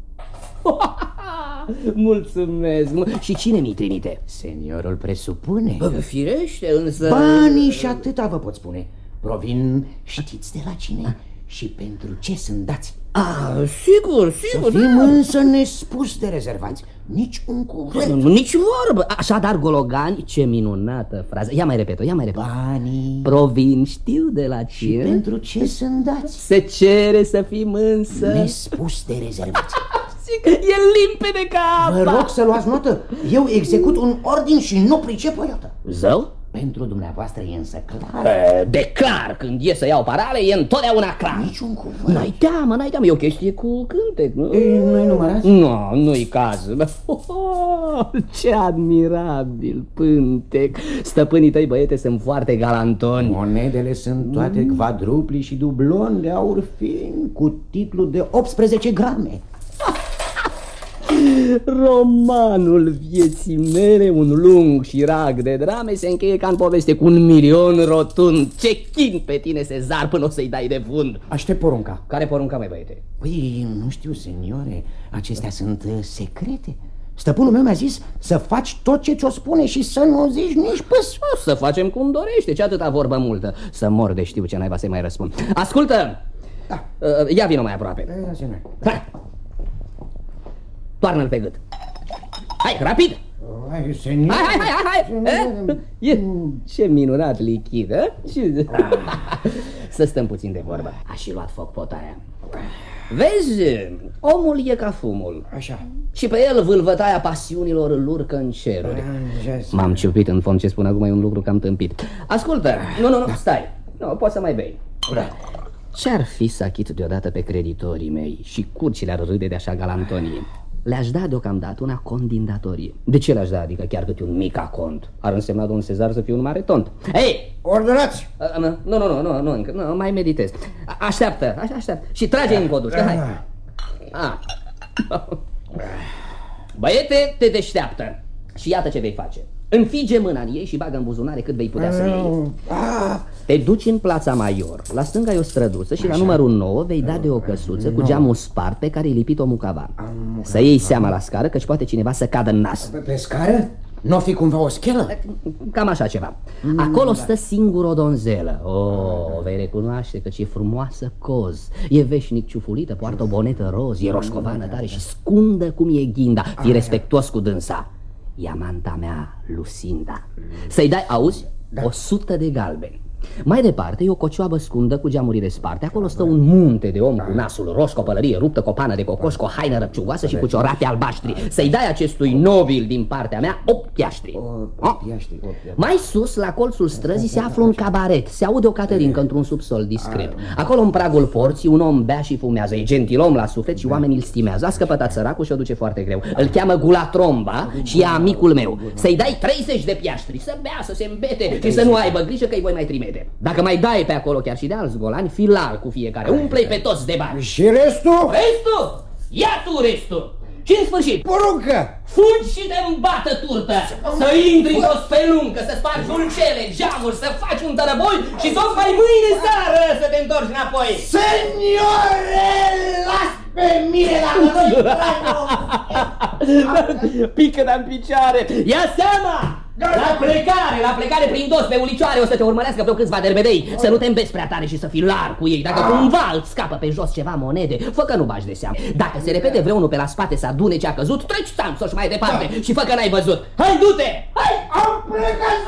Mulțumesc. Și cine mi-i trimite? Seniorul presupune. Firește, însă... Banii și atâta vă pot spune. Provin, știți de la cine și pentru ce sunt dați. Sigur, Să fim însă nespus de rezervați. Nici un cuvânt. Nici vorbă. Așadar, gologani, ce minunată frază. Ia mai repet-o. Banii provin, știu de la și cine. pentru ce sunt dați. Se cere să fim însă nespus de rezervați. E limpede ca apa. Vă rog să luați notă. Eu execut un ordin și nu pricep o iotă. Zău? Pentru dumneavoastră e însă clar. Declar, când e să iau parale, e întotdeauna clar. Niciun cuvânt. N-ai teamă, e o chestie cu cântec, nu? Nu-i numărați? Nu-i cazul. Ce admirabil pântec. Stăpânii tăi, băiete, sunt foarte galantoni. Monedele sunt toate quadrupli și dublon de aur fin, cu titlu de 18 grame. Romanul vieții mele, un lung șirag de drame, se încheie ca în poveste cu 1.000.000 rotund. Ce chin pe tine, Cezar, până o să-i dai de fund. Aștept porunca. Care porunca, mai băiete? Păi, nu știu, seniore, acestea sunt secrete. Stăpânul meu mi-a zis să faci tot ce ți-o spune și să nu zici nici păs. Să facem cum dorește, ce atâta vorbă multă. Să mor de știu ce naiba să-i mai răspund. Ascultă! Da. Ia vină mai aproape. Hai! Toarnă-l pe gât. Hai, rapid! Hai, senior. Hai. Ce minunat lichid, Să stăm puțin de vorbă. A și luat foc potaia. Vezi, omul e ca fumul. Așa. Și pe el vâlvătaia pasiunilor îl urcă în ceruri. M-am ciupit în fond, ce spun acum e un lucru cam tâmpit. Ascultă, nu, stai. Nu, poți să mai bei. Ce-ar fi să achit deodată pe creditorii mei și curcile ar râde de așa galantonie? Le-aș da deocamdată una cont din datorie. De ce le-aș da? Adică chiar câte un mic acont. Ar însemna, domn Cezar, să fiu un mare tont. Hei! Ordonați! Nu, încă, nu, mai meditez. Așteaptă. Și trage în codușcă, hai. Băiete, te deșteaptă. Și iată ce vei face. Înfige mâna în ei și bagă în buzunare cât vei putea să iei. Te duci în Plața Maior. La stânga e o străduță și la numărul 9 vei da de o căsuță cu geamul spart pe care e lipit o mucavan. Să iei seama la scară, căci poate cineva să cadă în nas. Pe scară? N-o fi cumva o schelă? Cam așa ceva. Acolo stă singur o donzelă. O vei recunoaște că e frumoasă coz. E veșnic ciufulită, poartă o bonetă roz, e roșcovană tare și scundă cum e ghinda. Fii respectuos cu dânsa. E amanta mea, Lucinda. Să-i dai, auzi, 100 de galbeni. Mai departe e o cocioabă scundă cu geamurile sparte. Acolo stă un munte de om cu nasul roș, cu o pălărie ruptă, cu o pană de cocoș, cu o haină răpciugoasă și cu ciorapi albaștri. Să-i dai acestui nobil din partea mea 8 piaștri. Mai sus, la colțul străzii, se află un cabaret. Se aude o caterincă într-un subsol discret. Acolo, în pragul porții, un om bea și fumează. E gentilom la suflet și oamenii îl stimează. A scăpătat săracul și o duce foarte greu. Îl cheamă Gulatromba și e amicul meu. Să-i dai 30 de piaștri, să bea, să se îmbete și să nu aibă grijă că îi voi mai trimite. Dacă mai dai pe acolo chiar și de alți golani, fii larg cu fiecare, umple-i pe toți de bani. Și restul? Restul? Ia tu restul! Și în sfârșit, poruncă! Fugi și te îmbată turtă, să intri într-o speluncă, să spargi ulcele, geamuri, să faci un tărăboi și tocmai mâine seară să te întorci înapoi. Seniore, las pe mine la noi! Pică-te în picioare! Ia seama! La plecare prin dos pe ulicioare o să te urmărească vreo câțiva derbedei. Să nu te îmbezi prea tare și să fii larg cu ei. Dacă cumva îți scapă pe jos ceva monede, fă că nu bagi de seamă. Dacă se repede vreunul pe la spate să adune ce a căzut, treci stanțoși mai departe și fă că n-ai văzut. Hai, du-te! Hai! Am plecat,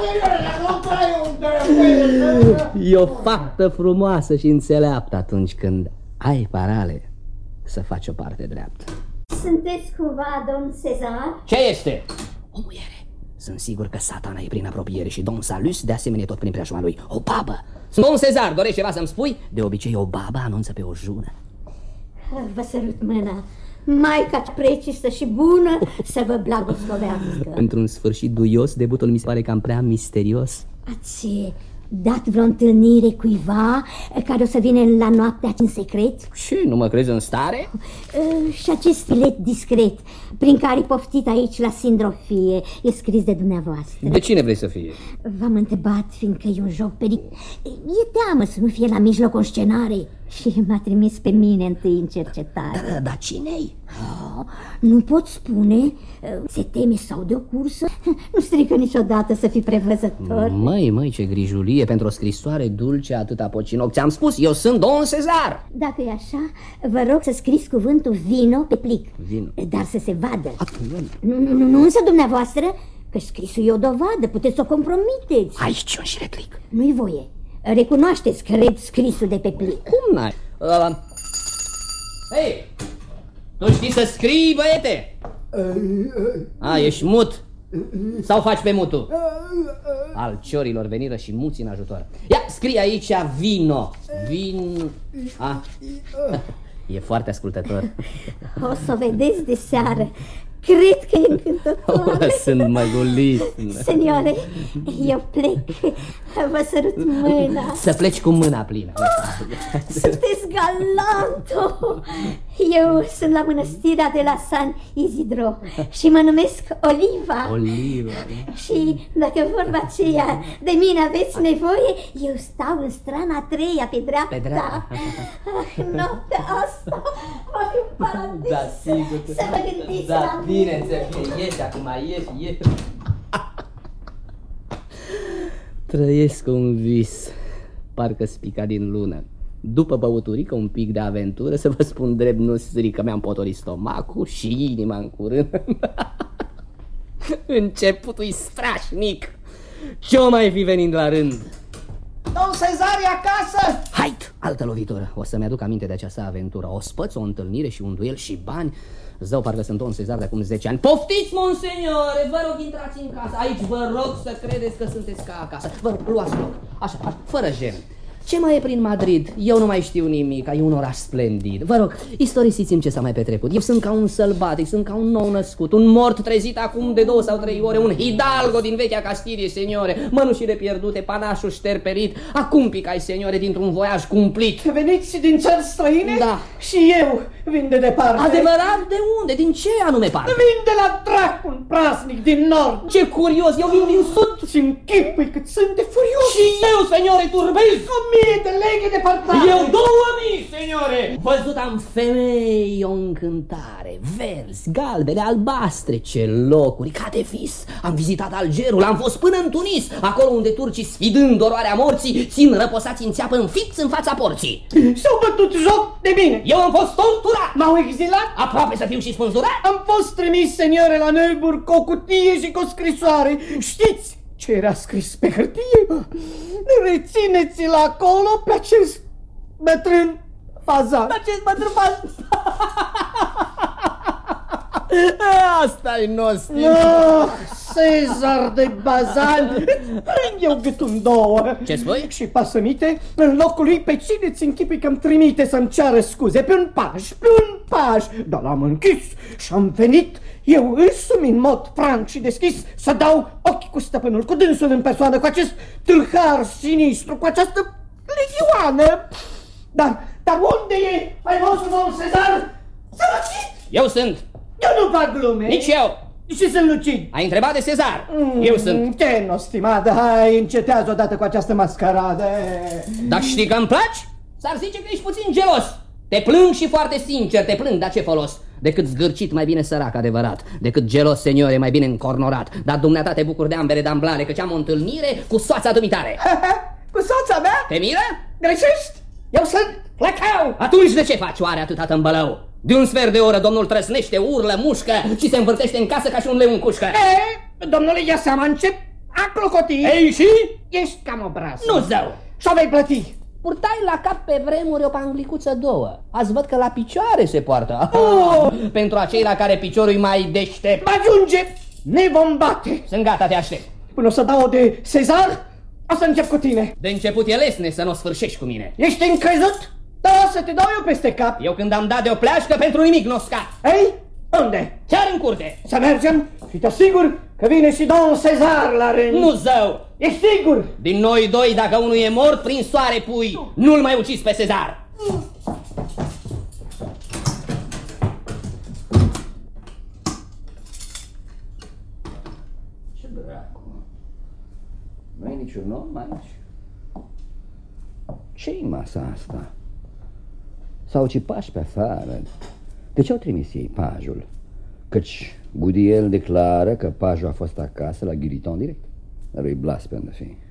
serios! E o faptă frumoasă și înțeleaptă atunci când ai parale să faci o parte dreaptă. Sunteți cumva, domn Cezar? Ce este? O muiere. Sunt sigur că Satana e prin apropiere și domn Salus de asemenea tot prin preajma lui. O babă! Domn Cezar, dorești ceva să-mi spui? De obicei o babă anunță pe o jună. Vă sărut mâna. Maica precisă și bună să vă blagoslovească. Într-un sfârșit duios, debutul mi se pare cam prea misterios. Ați dat vreo întâlnire cuiva care o să vină la noaptea în secret? Și nu mă crezi în stare? Și acest bilet discret prin care poftit aici la Sindrofie e scris de dumneavoastră. De cine vrei să fie? V-am întrebat fiindcă e un joc periculos. E teamă să nu fie la mijloc o scenare. Și m-a trimis pe mine întâi în cercetare. Dar cine-i? Nu pot spune. Se teme sau de o cursă. Nu strică niciodată să fii prevăzător. Măi, ce grijulie pentru o scrisoare dulce atâta pocinoc. Ți-am spus, eu sunt domn Cezar. Dacă e așa, vă rog să scriți cuvântul vino pe plic. Vino. Dar să se vadă. Nu însă dumneavoastră, că scrisul e o dovadă, puteți să o compromiteți. Aici un șiretlic. Nu-i voie. Recunoașteți, cred, scrisul de pe plic. Cum n-ai? Hei, tu știi să scrii, băiete? Ești mut? Sau faci pe mutul? Al ciorilor veniră și muți în ajutor. Ia, scrie aici vino. E foarte ascultător. O să o vedeți de seară. Cred că e încântătoare. Sunt măgulit. Senioare, eu plec. Vă sărut mâna. Să pleci cu mâna plină. Sunteți galanto. Eu sunt la mănăstirea de la San Isidro și mă numesc Oliva. Și dacă vorba aceea de mine aveți nevoie, eu stau în strana a treia pe dreapta. Noaptea asta va fi un paradis. Da, sigur. Să vă gândiți la mine. Bine, ieși acum, ieși. Trăiesc un vis, parcă spica din lună. După băuturică, un pic de aventură, să vă spun drept, nu strică, mi-am potolit stomacul și inima în curând. Începutul-i strașnic. Ce-o mai fi venind la rând? Domn Cezar e acasă? Hait, altă lovitură. O să-mi aduc aminte de această aventură. O spăț, o întâlnire și un duel și bani. Zău, parcă sunt domn Cezar de acum 10 ani. Poftiți, monseniore, vă rog, intrați în casă. Aici vă rog să credeți că sunteți ca acasă. Vă rog, luați loc. Așa, fără gen. Ce mai e prin Madrid? Eu nu mai știu nimic, e un oraș splendid. Vă rog, istorisiți-mi ce s-a mai petrecut. Eu sunt ca un sălbatic, sunt ca un nou născut, un mort trezit acum de 2 sau 3 ore, un hidalgo din vechea Castilie, seniore, mănușile pierdute, panașul șterperit. Acum picai, seniore, dintr-un voiaj cumplit. Veniți din țări străine? Da. Și eu vin de departe. Adevărat? De unde? Din ce anume parte? Vin de la dracul praznic din nord. Ce curios, eu vin din sud Nu-ți închipui cât sunt de furios. Și eu, seniore, turbez 1000 de leghe de partaj. Eu 2000, seniore. Văzut am femei, o încântare, verzi, galbene, albastre, ce locuri, ca de vis. Am vizitat Algerul, am fost până în Tunis, acolo unde turcii, sfidând oroarea morții, țin răposați în țeapă înfix în fața porții. S-au bătut joc de mine. Eu am fost torturat. M-au exilat. Aproape să fiu și spânzurat. Am fost trimis, seniore, la Neuburg cu o cutie și cu o scrisoare. Știți ce era scris pe hârtie? Rețineți-l acolo pe acest bătrân Fazan. Acest bătrân Fazan. Asta-i nostru. Cezar de Bazan. Prind eu gâtul în două. Ce spui? Și pasămite, în locul lui pe cine ți închipui că-mi trimite să-mi ceară scuze? Pe un paj, dar l-am închis și am venit eu însumi în mod franc și deschis să dau ochi cu stăpânul, cu dânsul în persoană, cu acest tâlhar sinistru, cu această legioană. Dar unde e faimosul domn Cezar? Sărăcit! Eu sunt. Eu nu fac glume. Nici eu. Și sunt lucid. Ai întrebat de Cezar. Eu sunt. Ce nu, stimată, hai, încetează odată cu această mascaradă. Dar știi că îmi placi? S-ar zice că ești puțin gelos. Te plâng și foarte sincer te plâng, dar ce folos? Decât zgârcit mai bine sărac adevărat, decât gelos seniore mai bine încornorat. Dar dumneata te bucuri de ambele damblane, căci am o întâlnire cu soața dumitare. Cu soața mea? Te miră? Greșești? Eu sunt Flăcău. Atunci de ce faci oare atâta tâmbălău? De un sfert de oră domnul trăsnește, urlă, mușcă și se învârtește în casă ca și un leu în cușcă. Domnule, ia seama, încep a clocoti. Ei și? Ești cam obraz. Nu zău. Și-o vei plăti. Purtai la cap pe vremuri o panglicuță două. Azi văd că la picioare se poartă. Pentru acei la care piciorul e mai deștept. Ajunge, ne vom bate. Sunt gata, te aștept. Până o să dau de Cezar, o să încep cu tine. De început e lesne să nu o sfârșești cu mine. Ești încrezut? Da, să te dau eu peste cap. Eu când am dat de o pleașcă, pentru nimic n-o scap. Ei, unde? Chiar în curte. Să mergem și te asigur că vine și domn Cezar la rând. Nu zău. Ești sigur? Din noi doi, dacă unul e mort, prin soare pui. Nu-l mai ucizi pe Cezar. Ce dracu? Nu e niciun om aici? Ce-i masa asta? S-au cipași pe afară. De ce au trimis ei pajul? Căci Gudiel declară că pajul a fost acasă la Ghiriton direct. Dar lui blasfem de fi.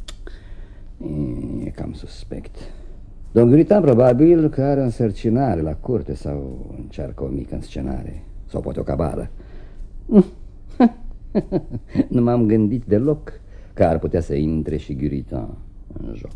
E cam suspect. Domn Ghiriton probabil că are o însărcinare la curte sau încearcă o mică înscenare. Sau poate o cabală. Nu m-am gândit deloc că ar putea să intre și Ghiriton în joc.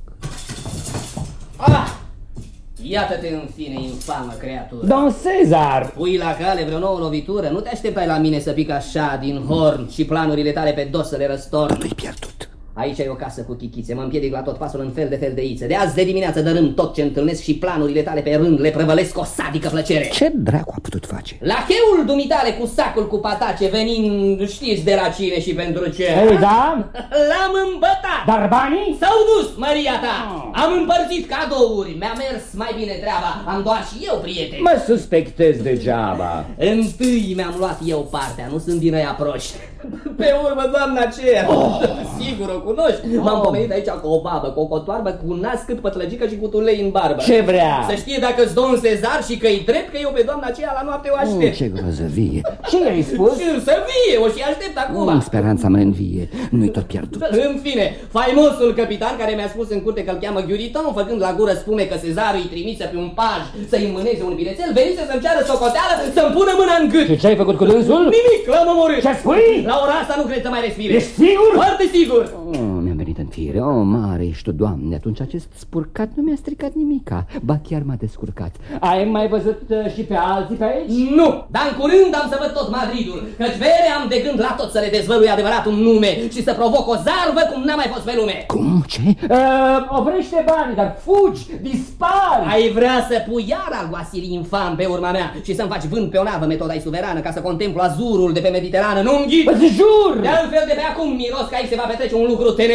Iată-te în fine, infamă creatură. Don Cezar! Pui la cale vreo nouă lovitură? Nu te așteptai la mine să pic așa din horn și planurile tale pe dos să le răstorn? Nu-i pierdut. Aici ai o casă cu chichițe, mă împiedic la tot pasul în fel de fel de ițe. De azi de dimineață dărâm tot ce întâlnesc și planurile tale pe rând le prăvălesc cu o sadică plăcere. Ce dracu a putut face? La cheul dumitale cu sacul cu patace venind, știți de la cine și pentru ce? Ei, da? L-am îmbătat. Dar banii? S-au dus, Maria ta. Am împărțit cadouri, mi-a mers mai bine treaba. Am doar și eu prieteni. Mă suspectez degeaba. Întâi mi-am luat eu partea, nu sunt din aia proști. Pe urmă, doamna aceea, sigur o cunoști. M-am pomenit aici cu o babă, cu o cotoarbă, cu un nas cât pătlăgică și cu tulei în barbă. Ce vrea? Să știe dacă-s domn Cezar și că-i drept că eu pe doamna aceea la noapte o aștept. Ce grozăvie. Ce i-ai spus? Să vie, o și aștept acum. Speranța mea învie, nu-i tot pierdut. În fine, faimosul capitan care mi-a spus în curte că-l cheamă Ghiriton, făcând la gură spume că Cezarul îi trimise pe un paj să-i mâneze un bilețel, venise să-mi ceară socoteală să-mi pună mâna în gât. Și ce-ai făcut cu dânsul? Nimic, l-am omorât. Ce spui? La ora asta nu cred să mai respire. Ești sigur? Foarte sigur. Mi-am venit în fire. Mare ești tu, Doamne. Atunci acest spurcat nu mi-a stricat nimica. Ba chiar m-a descurcat. Ai mai văzut și pe alții pe aici? Nu, dar în curând am să văd tot Madridul. Căci vere am de gând la tot să le dezvălui adevărat un nume și să provoc o zarvă cum n-a mai fost pe lume. Cum? Ce? Oprește banii, dar fugi, dispari. Ai vrea să pui iar alguasilii infam pe urma mea și să-mi faci vânt pe o navă, metoda-i suverană, ca să contemplu azurul de pe Mediterană, nu înghit. Îți jur! De altfel de pe acum miros că aici se va petrece un lucru tenebros.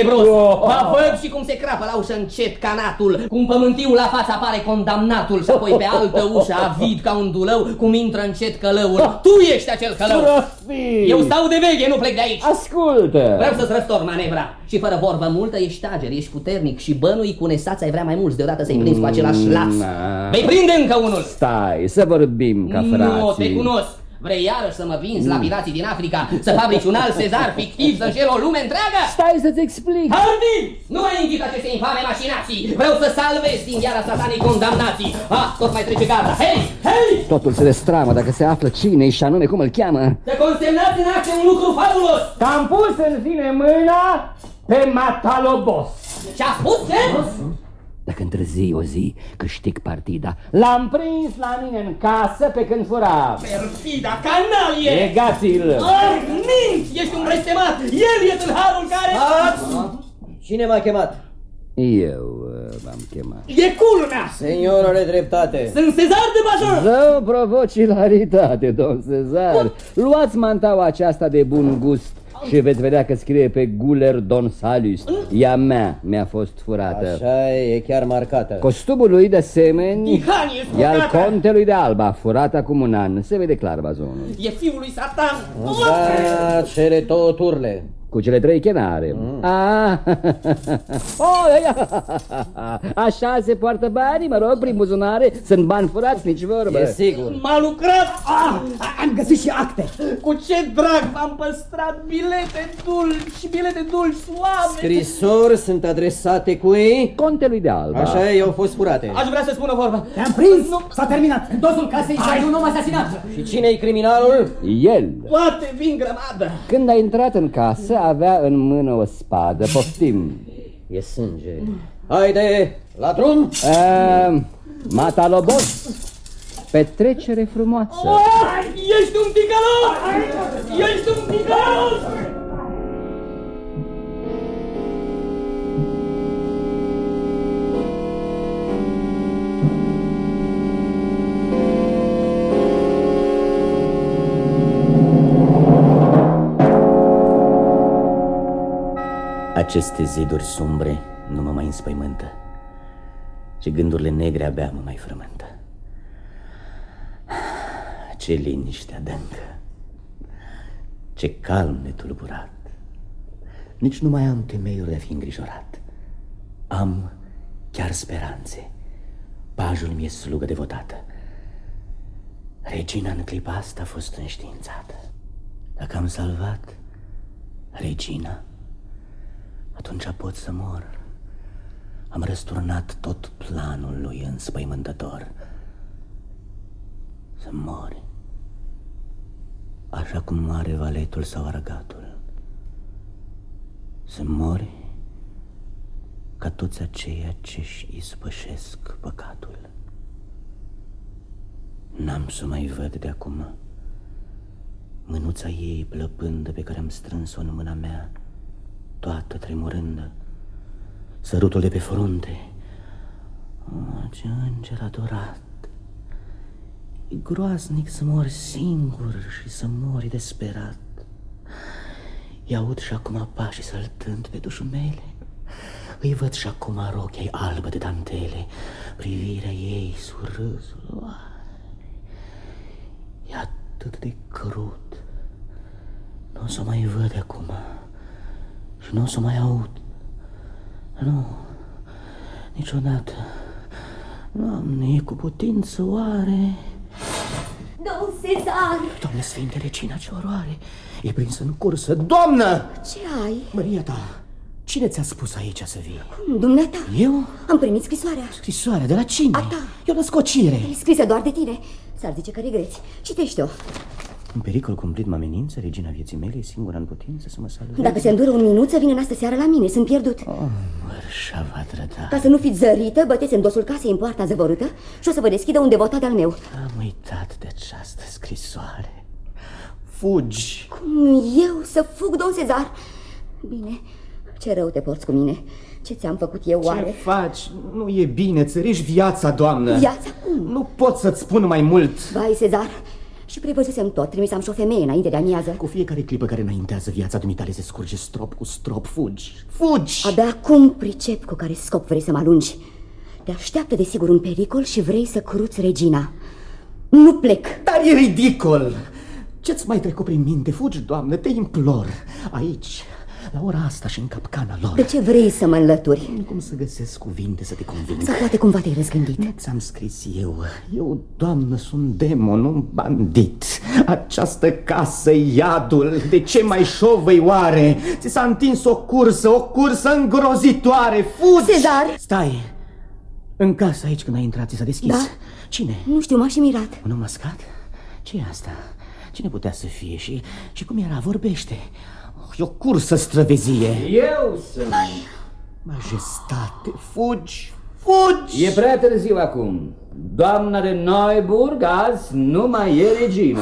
Ba văd și cum se crapă la ușă încet canatul, cum pământiul la față apare condamnatul și apoi pe altă ușă, avid ca un dulău, cum intră încet călăul. Tu ești acel călău! Eu stau de veche, nu plec de aici! Ascultă! Vreau să-ți răstorn manevra și fără vorbă multă ești tager, ești puternic și bănui cu nesați ai vrea mai mulți deodată să-i prinzi cu același laț. Vei prinde încă unul! Stai, să vorbim ca frații. Nu, te cunosc! Vrei iarăși să mă vinzi la pirații din Africa, să fabrici un alt Cezar fictiv, să înșel o lume întreagă? Stai să-ți explic! Hardy! Nu mai închid aceste infame mașinații! Vreau să salvez din iara satanii condamnații! Tot mai trece garda! Hei! Hei! Totul se destramă dacă se află cine și anume cum îl cheamă. Să consemnați în acte un lucru fabulos! Am pus în fine mâna pe Matalobos. Ce-a spus, ce? Dacă întârzii o zi, câștig partida. L-am prins la mine în casă pe când fura. Perfida, canalie! Legați-l! Minți! Ești un blestemat! El e tâlharul care... Cine m-a chemat? Eu m-am chemat. E culmea! Senior are dreptate. Sunt Cezar de Bajor! Zău provoci hilaritate, domn Cezar. Luați mantaua aceasta de bun gust și veți vedea că scrie pe guler Don Salus. Ea mea mi-a fost furată. Așa e chiar marcată. Costumul lui de asemenea, iar furată. contelui de Alba, furat acum un an. Se vede clar vazonul. E fiul lui Satan! Da, cere tot urle. Cu cele 3 chenare. Așa se poartă banii, mă rog, prin buzunare. Sunt bani furați, nici vorbă. E sigur. M-a lucrat! Am găsit și acte. Cu ce drag v-am păstrat bilete dulci suave. Scrisori sunt adresate cui? Contelui de Alba. Așa e, au fost furate. Aș vrea să spun o vorbă. Te-am prins! S-a terminat. În dosul casei ai un om asasinat. Și cine-i criminalul? El. Toate vin grămadă. Când a intrat în casă, avea în mână o spadă. Poftim. E sânge. Haide, la drum! Matalobos, petrecere frumoasă. Ești un ticălos! Ești un ticălos! Aceste ziduri sumbre nu mă mai înspăimântă și gândurile negre abia mă mai frământă. Ce liniște adâncă, ce calm netulburat. Nici nu mai am temeiuri de a fi îngrijorat. Am chiar speranțe. Pajul mi-e slugă devotată. Regina în clipa asta a fost înștiințată. Dacă am salvat regina, atunci pot să mor. Am răsturnat tot planul lui înspăimântător. Să mori așa cum moare valetul sau aragatul. Să mori ca toți aceia ce-și ispășesc păcatul. N-am să mai văd de acum mânuța ei plăpândă pe care am strâns-o în mâna mea, toată tremurândă, sărutul de pe frunte. Ce înger adorat! E groaznic să mori singur și să mori desperat. I-aud și acum pașii săltând pe dușumele. Îi văd și acum rochia albă de dantele, privirea ei, surâsul. E atât de crud. Nu o să mai văd acum și nu o să mai aud. Nu, niciodată. Doamne, e cu putință oare? Domn Cezar! Doamne Sfinte Regina, ce oroare! E prinsă în cursă. Doamnă! Ce ai? Măria ta, cine ți-a spus aici să vii? Cum, dumneata? Eu? Am primit scrisoarea. Scrisoarea de la cine? A ta. E o născocire. E scrisă doar de tine. S-ar zice că regreți. Citește-o. Un pericol cumplit mă amenință, regina vieții mele e singura în putință să mă salveze. Dacă se îndură un minut, să vină în astă seară la mine. Sunt pierdut. Mărșa va trăda. Ca să nu fiți zărită, băteți în dosul casei în poarta zăvorâtă și o să vă deschidă un devotat al meu. Am uitat de această scrisoare. Fugi! Cum eu să fug, domn Cezar? Bine, ce rău te porți cu mine. Ce ți-am făcut eu, oare? Ce faci? Nu e bine, ți riști viața, doamnă. Viața cum? Nu pot să-ți spun mai mult. Vai, Cezar, Și prevăzusem tot, trimisam și o femeie înainte de amiază. Cu fiecare clipă care înaintează viața dumitale se scurge strop cu strop. Fugi, fugi! Abia acum pricep cu care scop vrei să mă alungi. Te așteaptă desigur un pericol și vrei să cruți regina. Nu plec. Dar e ridicol! Ce-ți mai trecut prin minte? Fugi, doamnă, te implor. Aici, la ora asta și în capcana lor. De ce vrei să mă înlături? Cum să găsesc cuvinte să te conving? Sau poate cumva te-ai răzgândit? Nu ți-am scris eu. Eu, doamnă, sunt demon, un bandit. Această casă, iadul, de ce mai șovăi oare? Ți s-a întins o cursă îngrozitoare. Fugi! Cezar! Stai! În casă aici când ai intrat, ți s-a deschis? Da. Cine? Nu știu, m-a și mirat. Un om mascat? Ce e asta? Cine putea să fie și cum era? Vorbește. E o cursă străvezie. Eu sunt. Majestate, fugi, fugi! E prea târziu acum. Doamna de Neuburg azi nu mai e regină.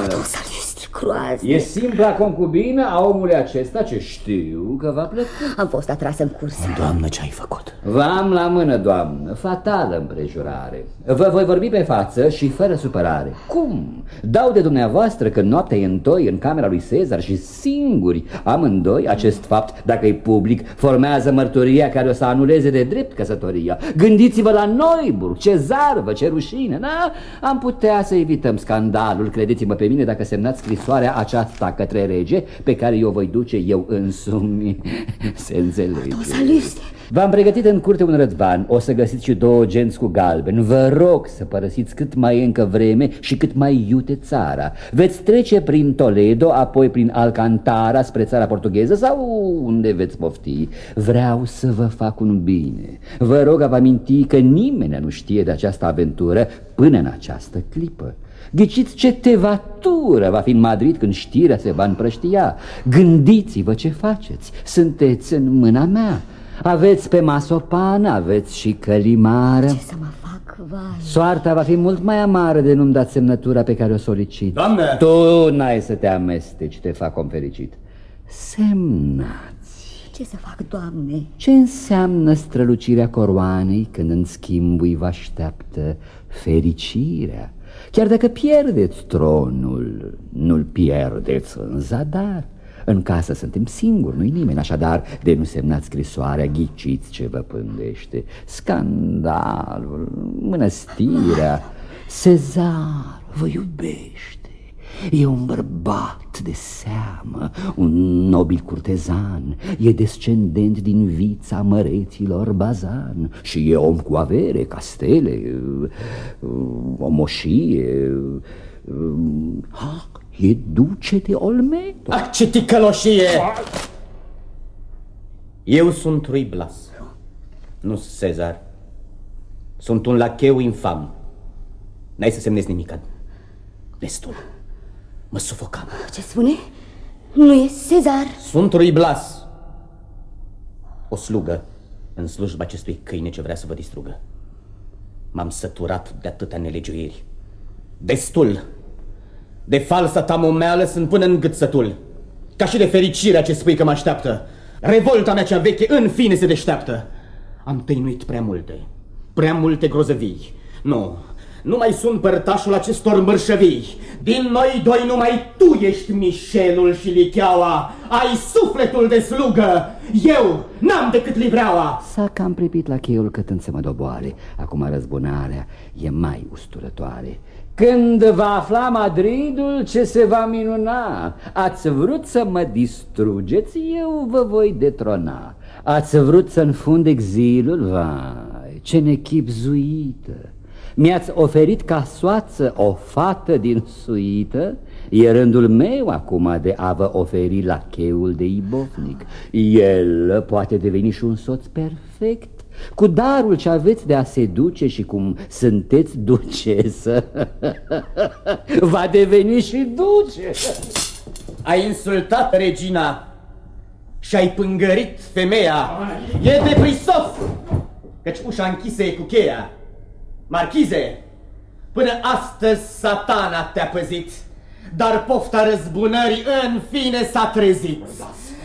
E simpla concubină a omului acesta ce știu că va pleca. Am fost atrasă în cursă. Doamnă, ce ai făcut? V-am la mână, doamnă, fatală împrejurare. Vă voi vorbi pe față și fără supărare. Cum? Dau de dumneavoastră că noaptea e întoi în camera lui Cezar și singuri amândoi, acest fapt, dacă e public, formează mărturia care o să anuleze de drept căsătoria. Gândiți-vă la Neuburg, ce zarvă, ce rușine. Da? Am putea să evităm scandalul, credeți-mă pe mine, dacă semnați scrisoarea aceasta către rege, pe care eu voi duce eu însumi. Se înțelege. V-am pregătit în curte un răzban. O să găsiți și 2 genți cu galben. Vă rog să părăsiți cât mai încă vreme și cât mai iute țara. Veți trece prin Toledo, apoi prin Alcantara spre țara portugheză sau unde veți pofti. Vreau să vă fac un bine. Vă rog a vă aminti că nimeni nu știe de această aventură până în această clipă. Ghiciți ce tevatură va fi în Madrid când știrea se va împrăștia. Gândiți-vă ce faceți. Sunteți în mâna mea. Aveți pe Masopană, aveți și Călimară. Ce să mă fac, vai? Soarta va fi mult mai amară de nu-mi dați semnătura pe care o solicit. Doamne! Tu n-ai să te amesteci, te fac om fericit. Semnați. Ce să fac, Doamne? Ce înseamnă strălucirea coroanei când în schimbul vă așteaptă fericirea? Chiar dacă pierdeți tronul, nu-l pierdeți în zadar. În casă suntem singuri, nu-i nimeni, așadar de nu semnați scrisoarea, ghiciți ce vă pândește. Scandalul, mănăstirea. Cezar vă iubește. E un bărbat de seamă, un nobil curtezan. E descendent din vița măreților Bazan. Și e om cu avere, castele, o moșie. E duce de Olmedo. Ah, ce ticăloșie! Eu sunt Rui Blas, nu Cezar. Sunt un lacheu infam. N-ai să semnezi nimic. Destul. Mă sufocam. Ce spune? Nu e Cezar. Sunt Rui Blas, o slugă în slujba acestui câine ce vrea să vă distrugă. M-am săturat de atâtea nelegiuiri. Destul. De falsa ta momeală sunt până în gât. Ca și de fericirea ce spui că mă așteaptă. Revolta mea cea veche în fine se deșteaptă. Am tăinuit prea multe grozăvii. Nu mai sunt părtașul acestor mărșăvii. Din noi doi numai tu ești Mișelul și Licheaua. Ai sufletul de slugă. Eu n-am decât livreaua. S-a cam pripit la cheiul cătând să mă doboare. Acum răzbunarea e mai usturătoare. Când va afla Madridul, ce se va minuna? Ați vrut să mă distrugeți, eu vă voi detrona. Ați vrut să înfund exilul? Vai, ce nechipzuită! Mi-ați oferit ca soață o fată din suită? E rândul meu acum de a vă oferi lacheul de ibovnic. El poate deveni și un soț perfect, cu darul ce aveți de a seduce și cum sunteți ducesă. Va deveni și duce. Ai insultat regina și ai pângărit femeia. E de prisos, căci ușa închisă e cu cheia. Marchize, până astăzi satana te-a păzit, dar pofta răzbunării în fine s-a trezit.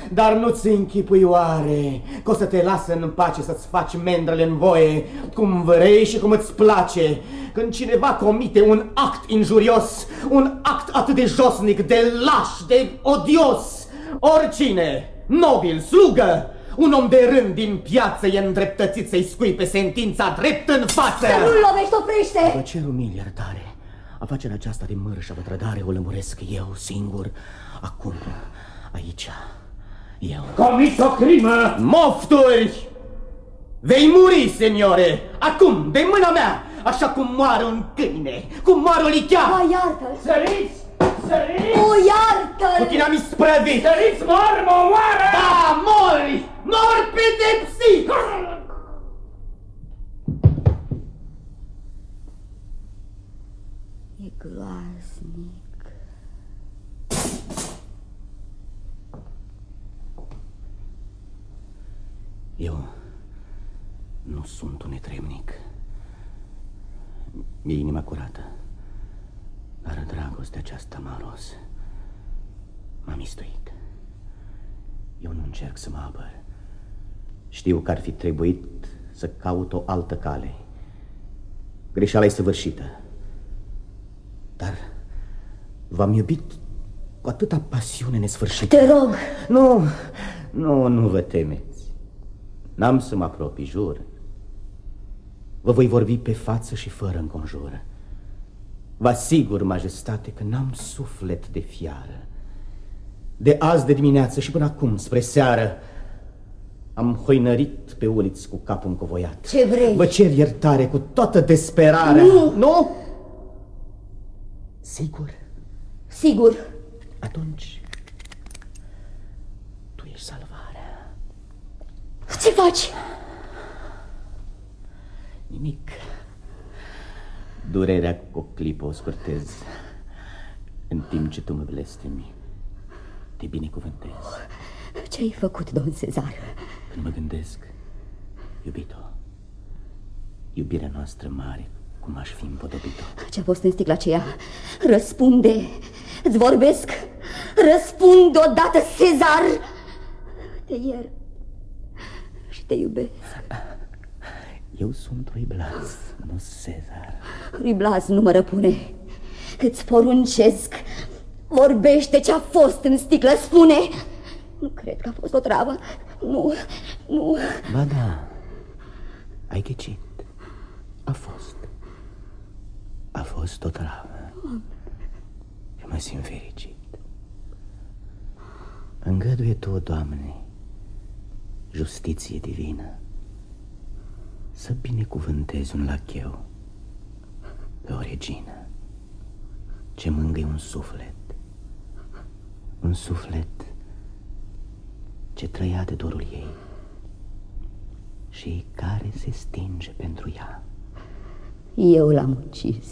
dar nu-ți închipui oare că o să te lasă în pace să-ți faci mendrele în voie cum vrei și cum îți place? Când cineva comite un act injurios, un act atât de josnic, de laș, de odios, oricine, nobil, slugă, un om de rând din piață e îndreptățit să-i scuipe sentința drept în față. Să nu-l lovești, oprește! Vă cer umil iertare. Afacerea aceasta de mărșavă trădare o lămuresc eu singur, acum, aici, eu. Comis o crimă! Mofturi! Vei muri, seniore, acum, de mâna mea, așa cum moare un câine, cum moare o lichea. Ba, iartă-l! Săriți! Săriți! O, iartă-l! Cu tine am isprăvit! Săriți, mor, mă omoară! Da, mori! Mor pedepsit! E groaznic. Eu nu sunt un netremnic. E inima curată, dar dragostea aceasta m-a ros. M-a mistuit. Eu nu încerc să mă apăr. Știu că ar fi trebuit să caut o altă cale. Greșeala e săvârșită. Dar v-am iubit cu atâta pasiune nesfârșită. Te rog! Nu vă temeți. N-am să mă apropii, jur. Vă voi vorbi pe față și fără înconjură. Vă asigur, majestate, că n-am suflet de fiară. De azi de dimineață și până acum, spre seară, am hoinărit pe uliți cu capul încovoiat. Ce vrei? Vă cer iertare cu toată desperarea. Nu? Sigur? Sigur. Atunci, tu ești salvarea. Ce faci? Nimic. Durerea cu o clipă o scurtez, în timp ce tu mă blestemi. Te binecuvântez. Ce-ai făcut, domn Cezar? Când mă gândesc, iubito, iubirea noastră mare, cum aș fi împodobit-o. Ce-a fost în sticla aceea? Răspunde! Îți vorbesc! Răspunde odată, Cezar! Te iert și te iubesc. Eu sunt Ruy Blas, nu Cezar. Ruy Blas nu mă răpune. Îți poruncesc. Vorbește ce-a fost în sticlă, spune. Nu cred că a fost o travă. Nu. Ba da, ai ghicit. A fost o travă. Și mă simt fericit. Îngăduie tu, Doamne, justiție divină, să binecuvântezi un lacheu pe o regină ce mângâie un suflet ce trăia de dorul ei și care se stinge pentru ea. Eu l-am ucis.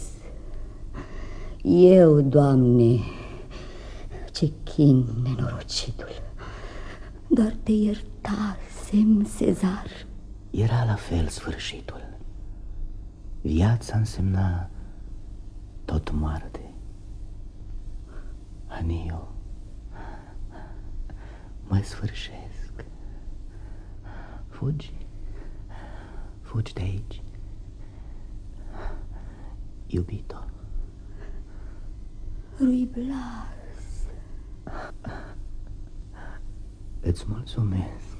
Eu, Doamne, ce chin nenorocitul. Dar te iertasem, Cezar. Era la fel sfârșitul. Viața însemna tot moarte. Anio, mă sfârșesc. Fugi de aici, iubito. Ruy Blas. Îți mulțumesc.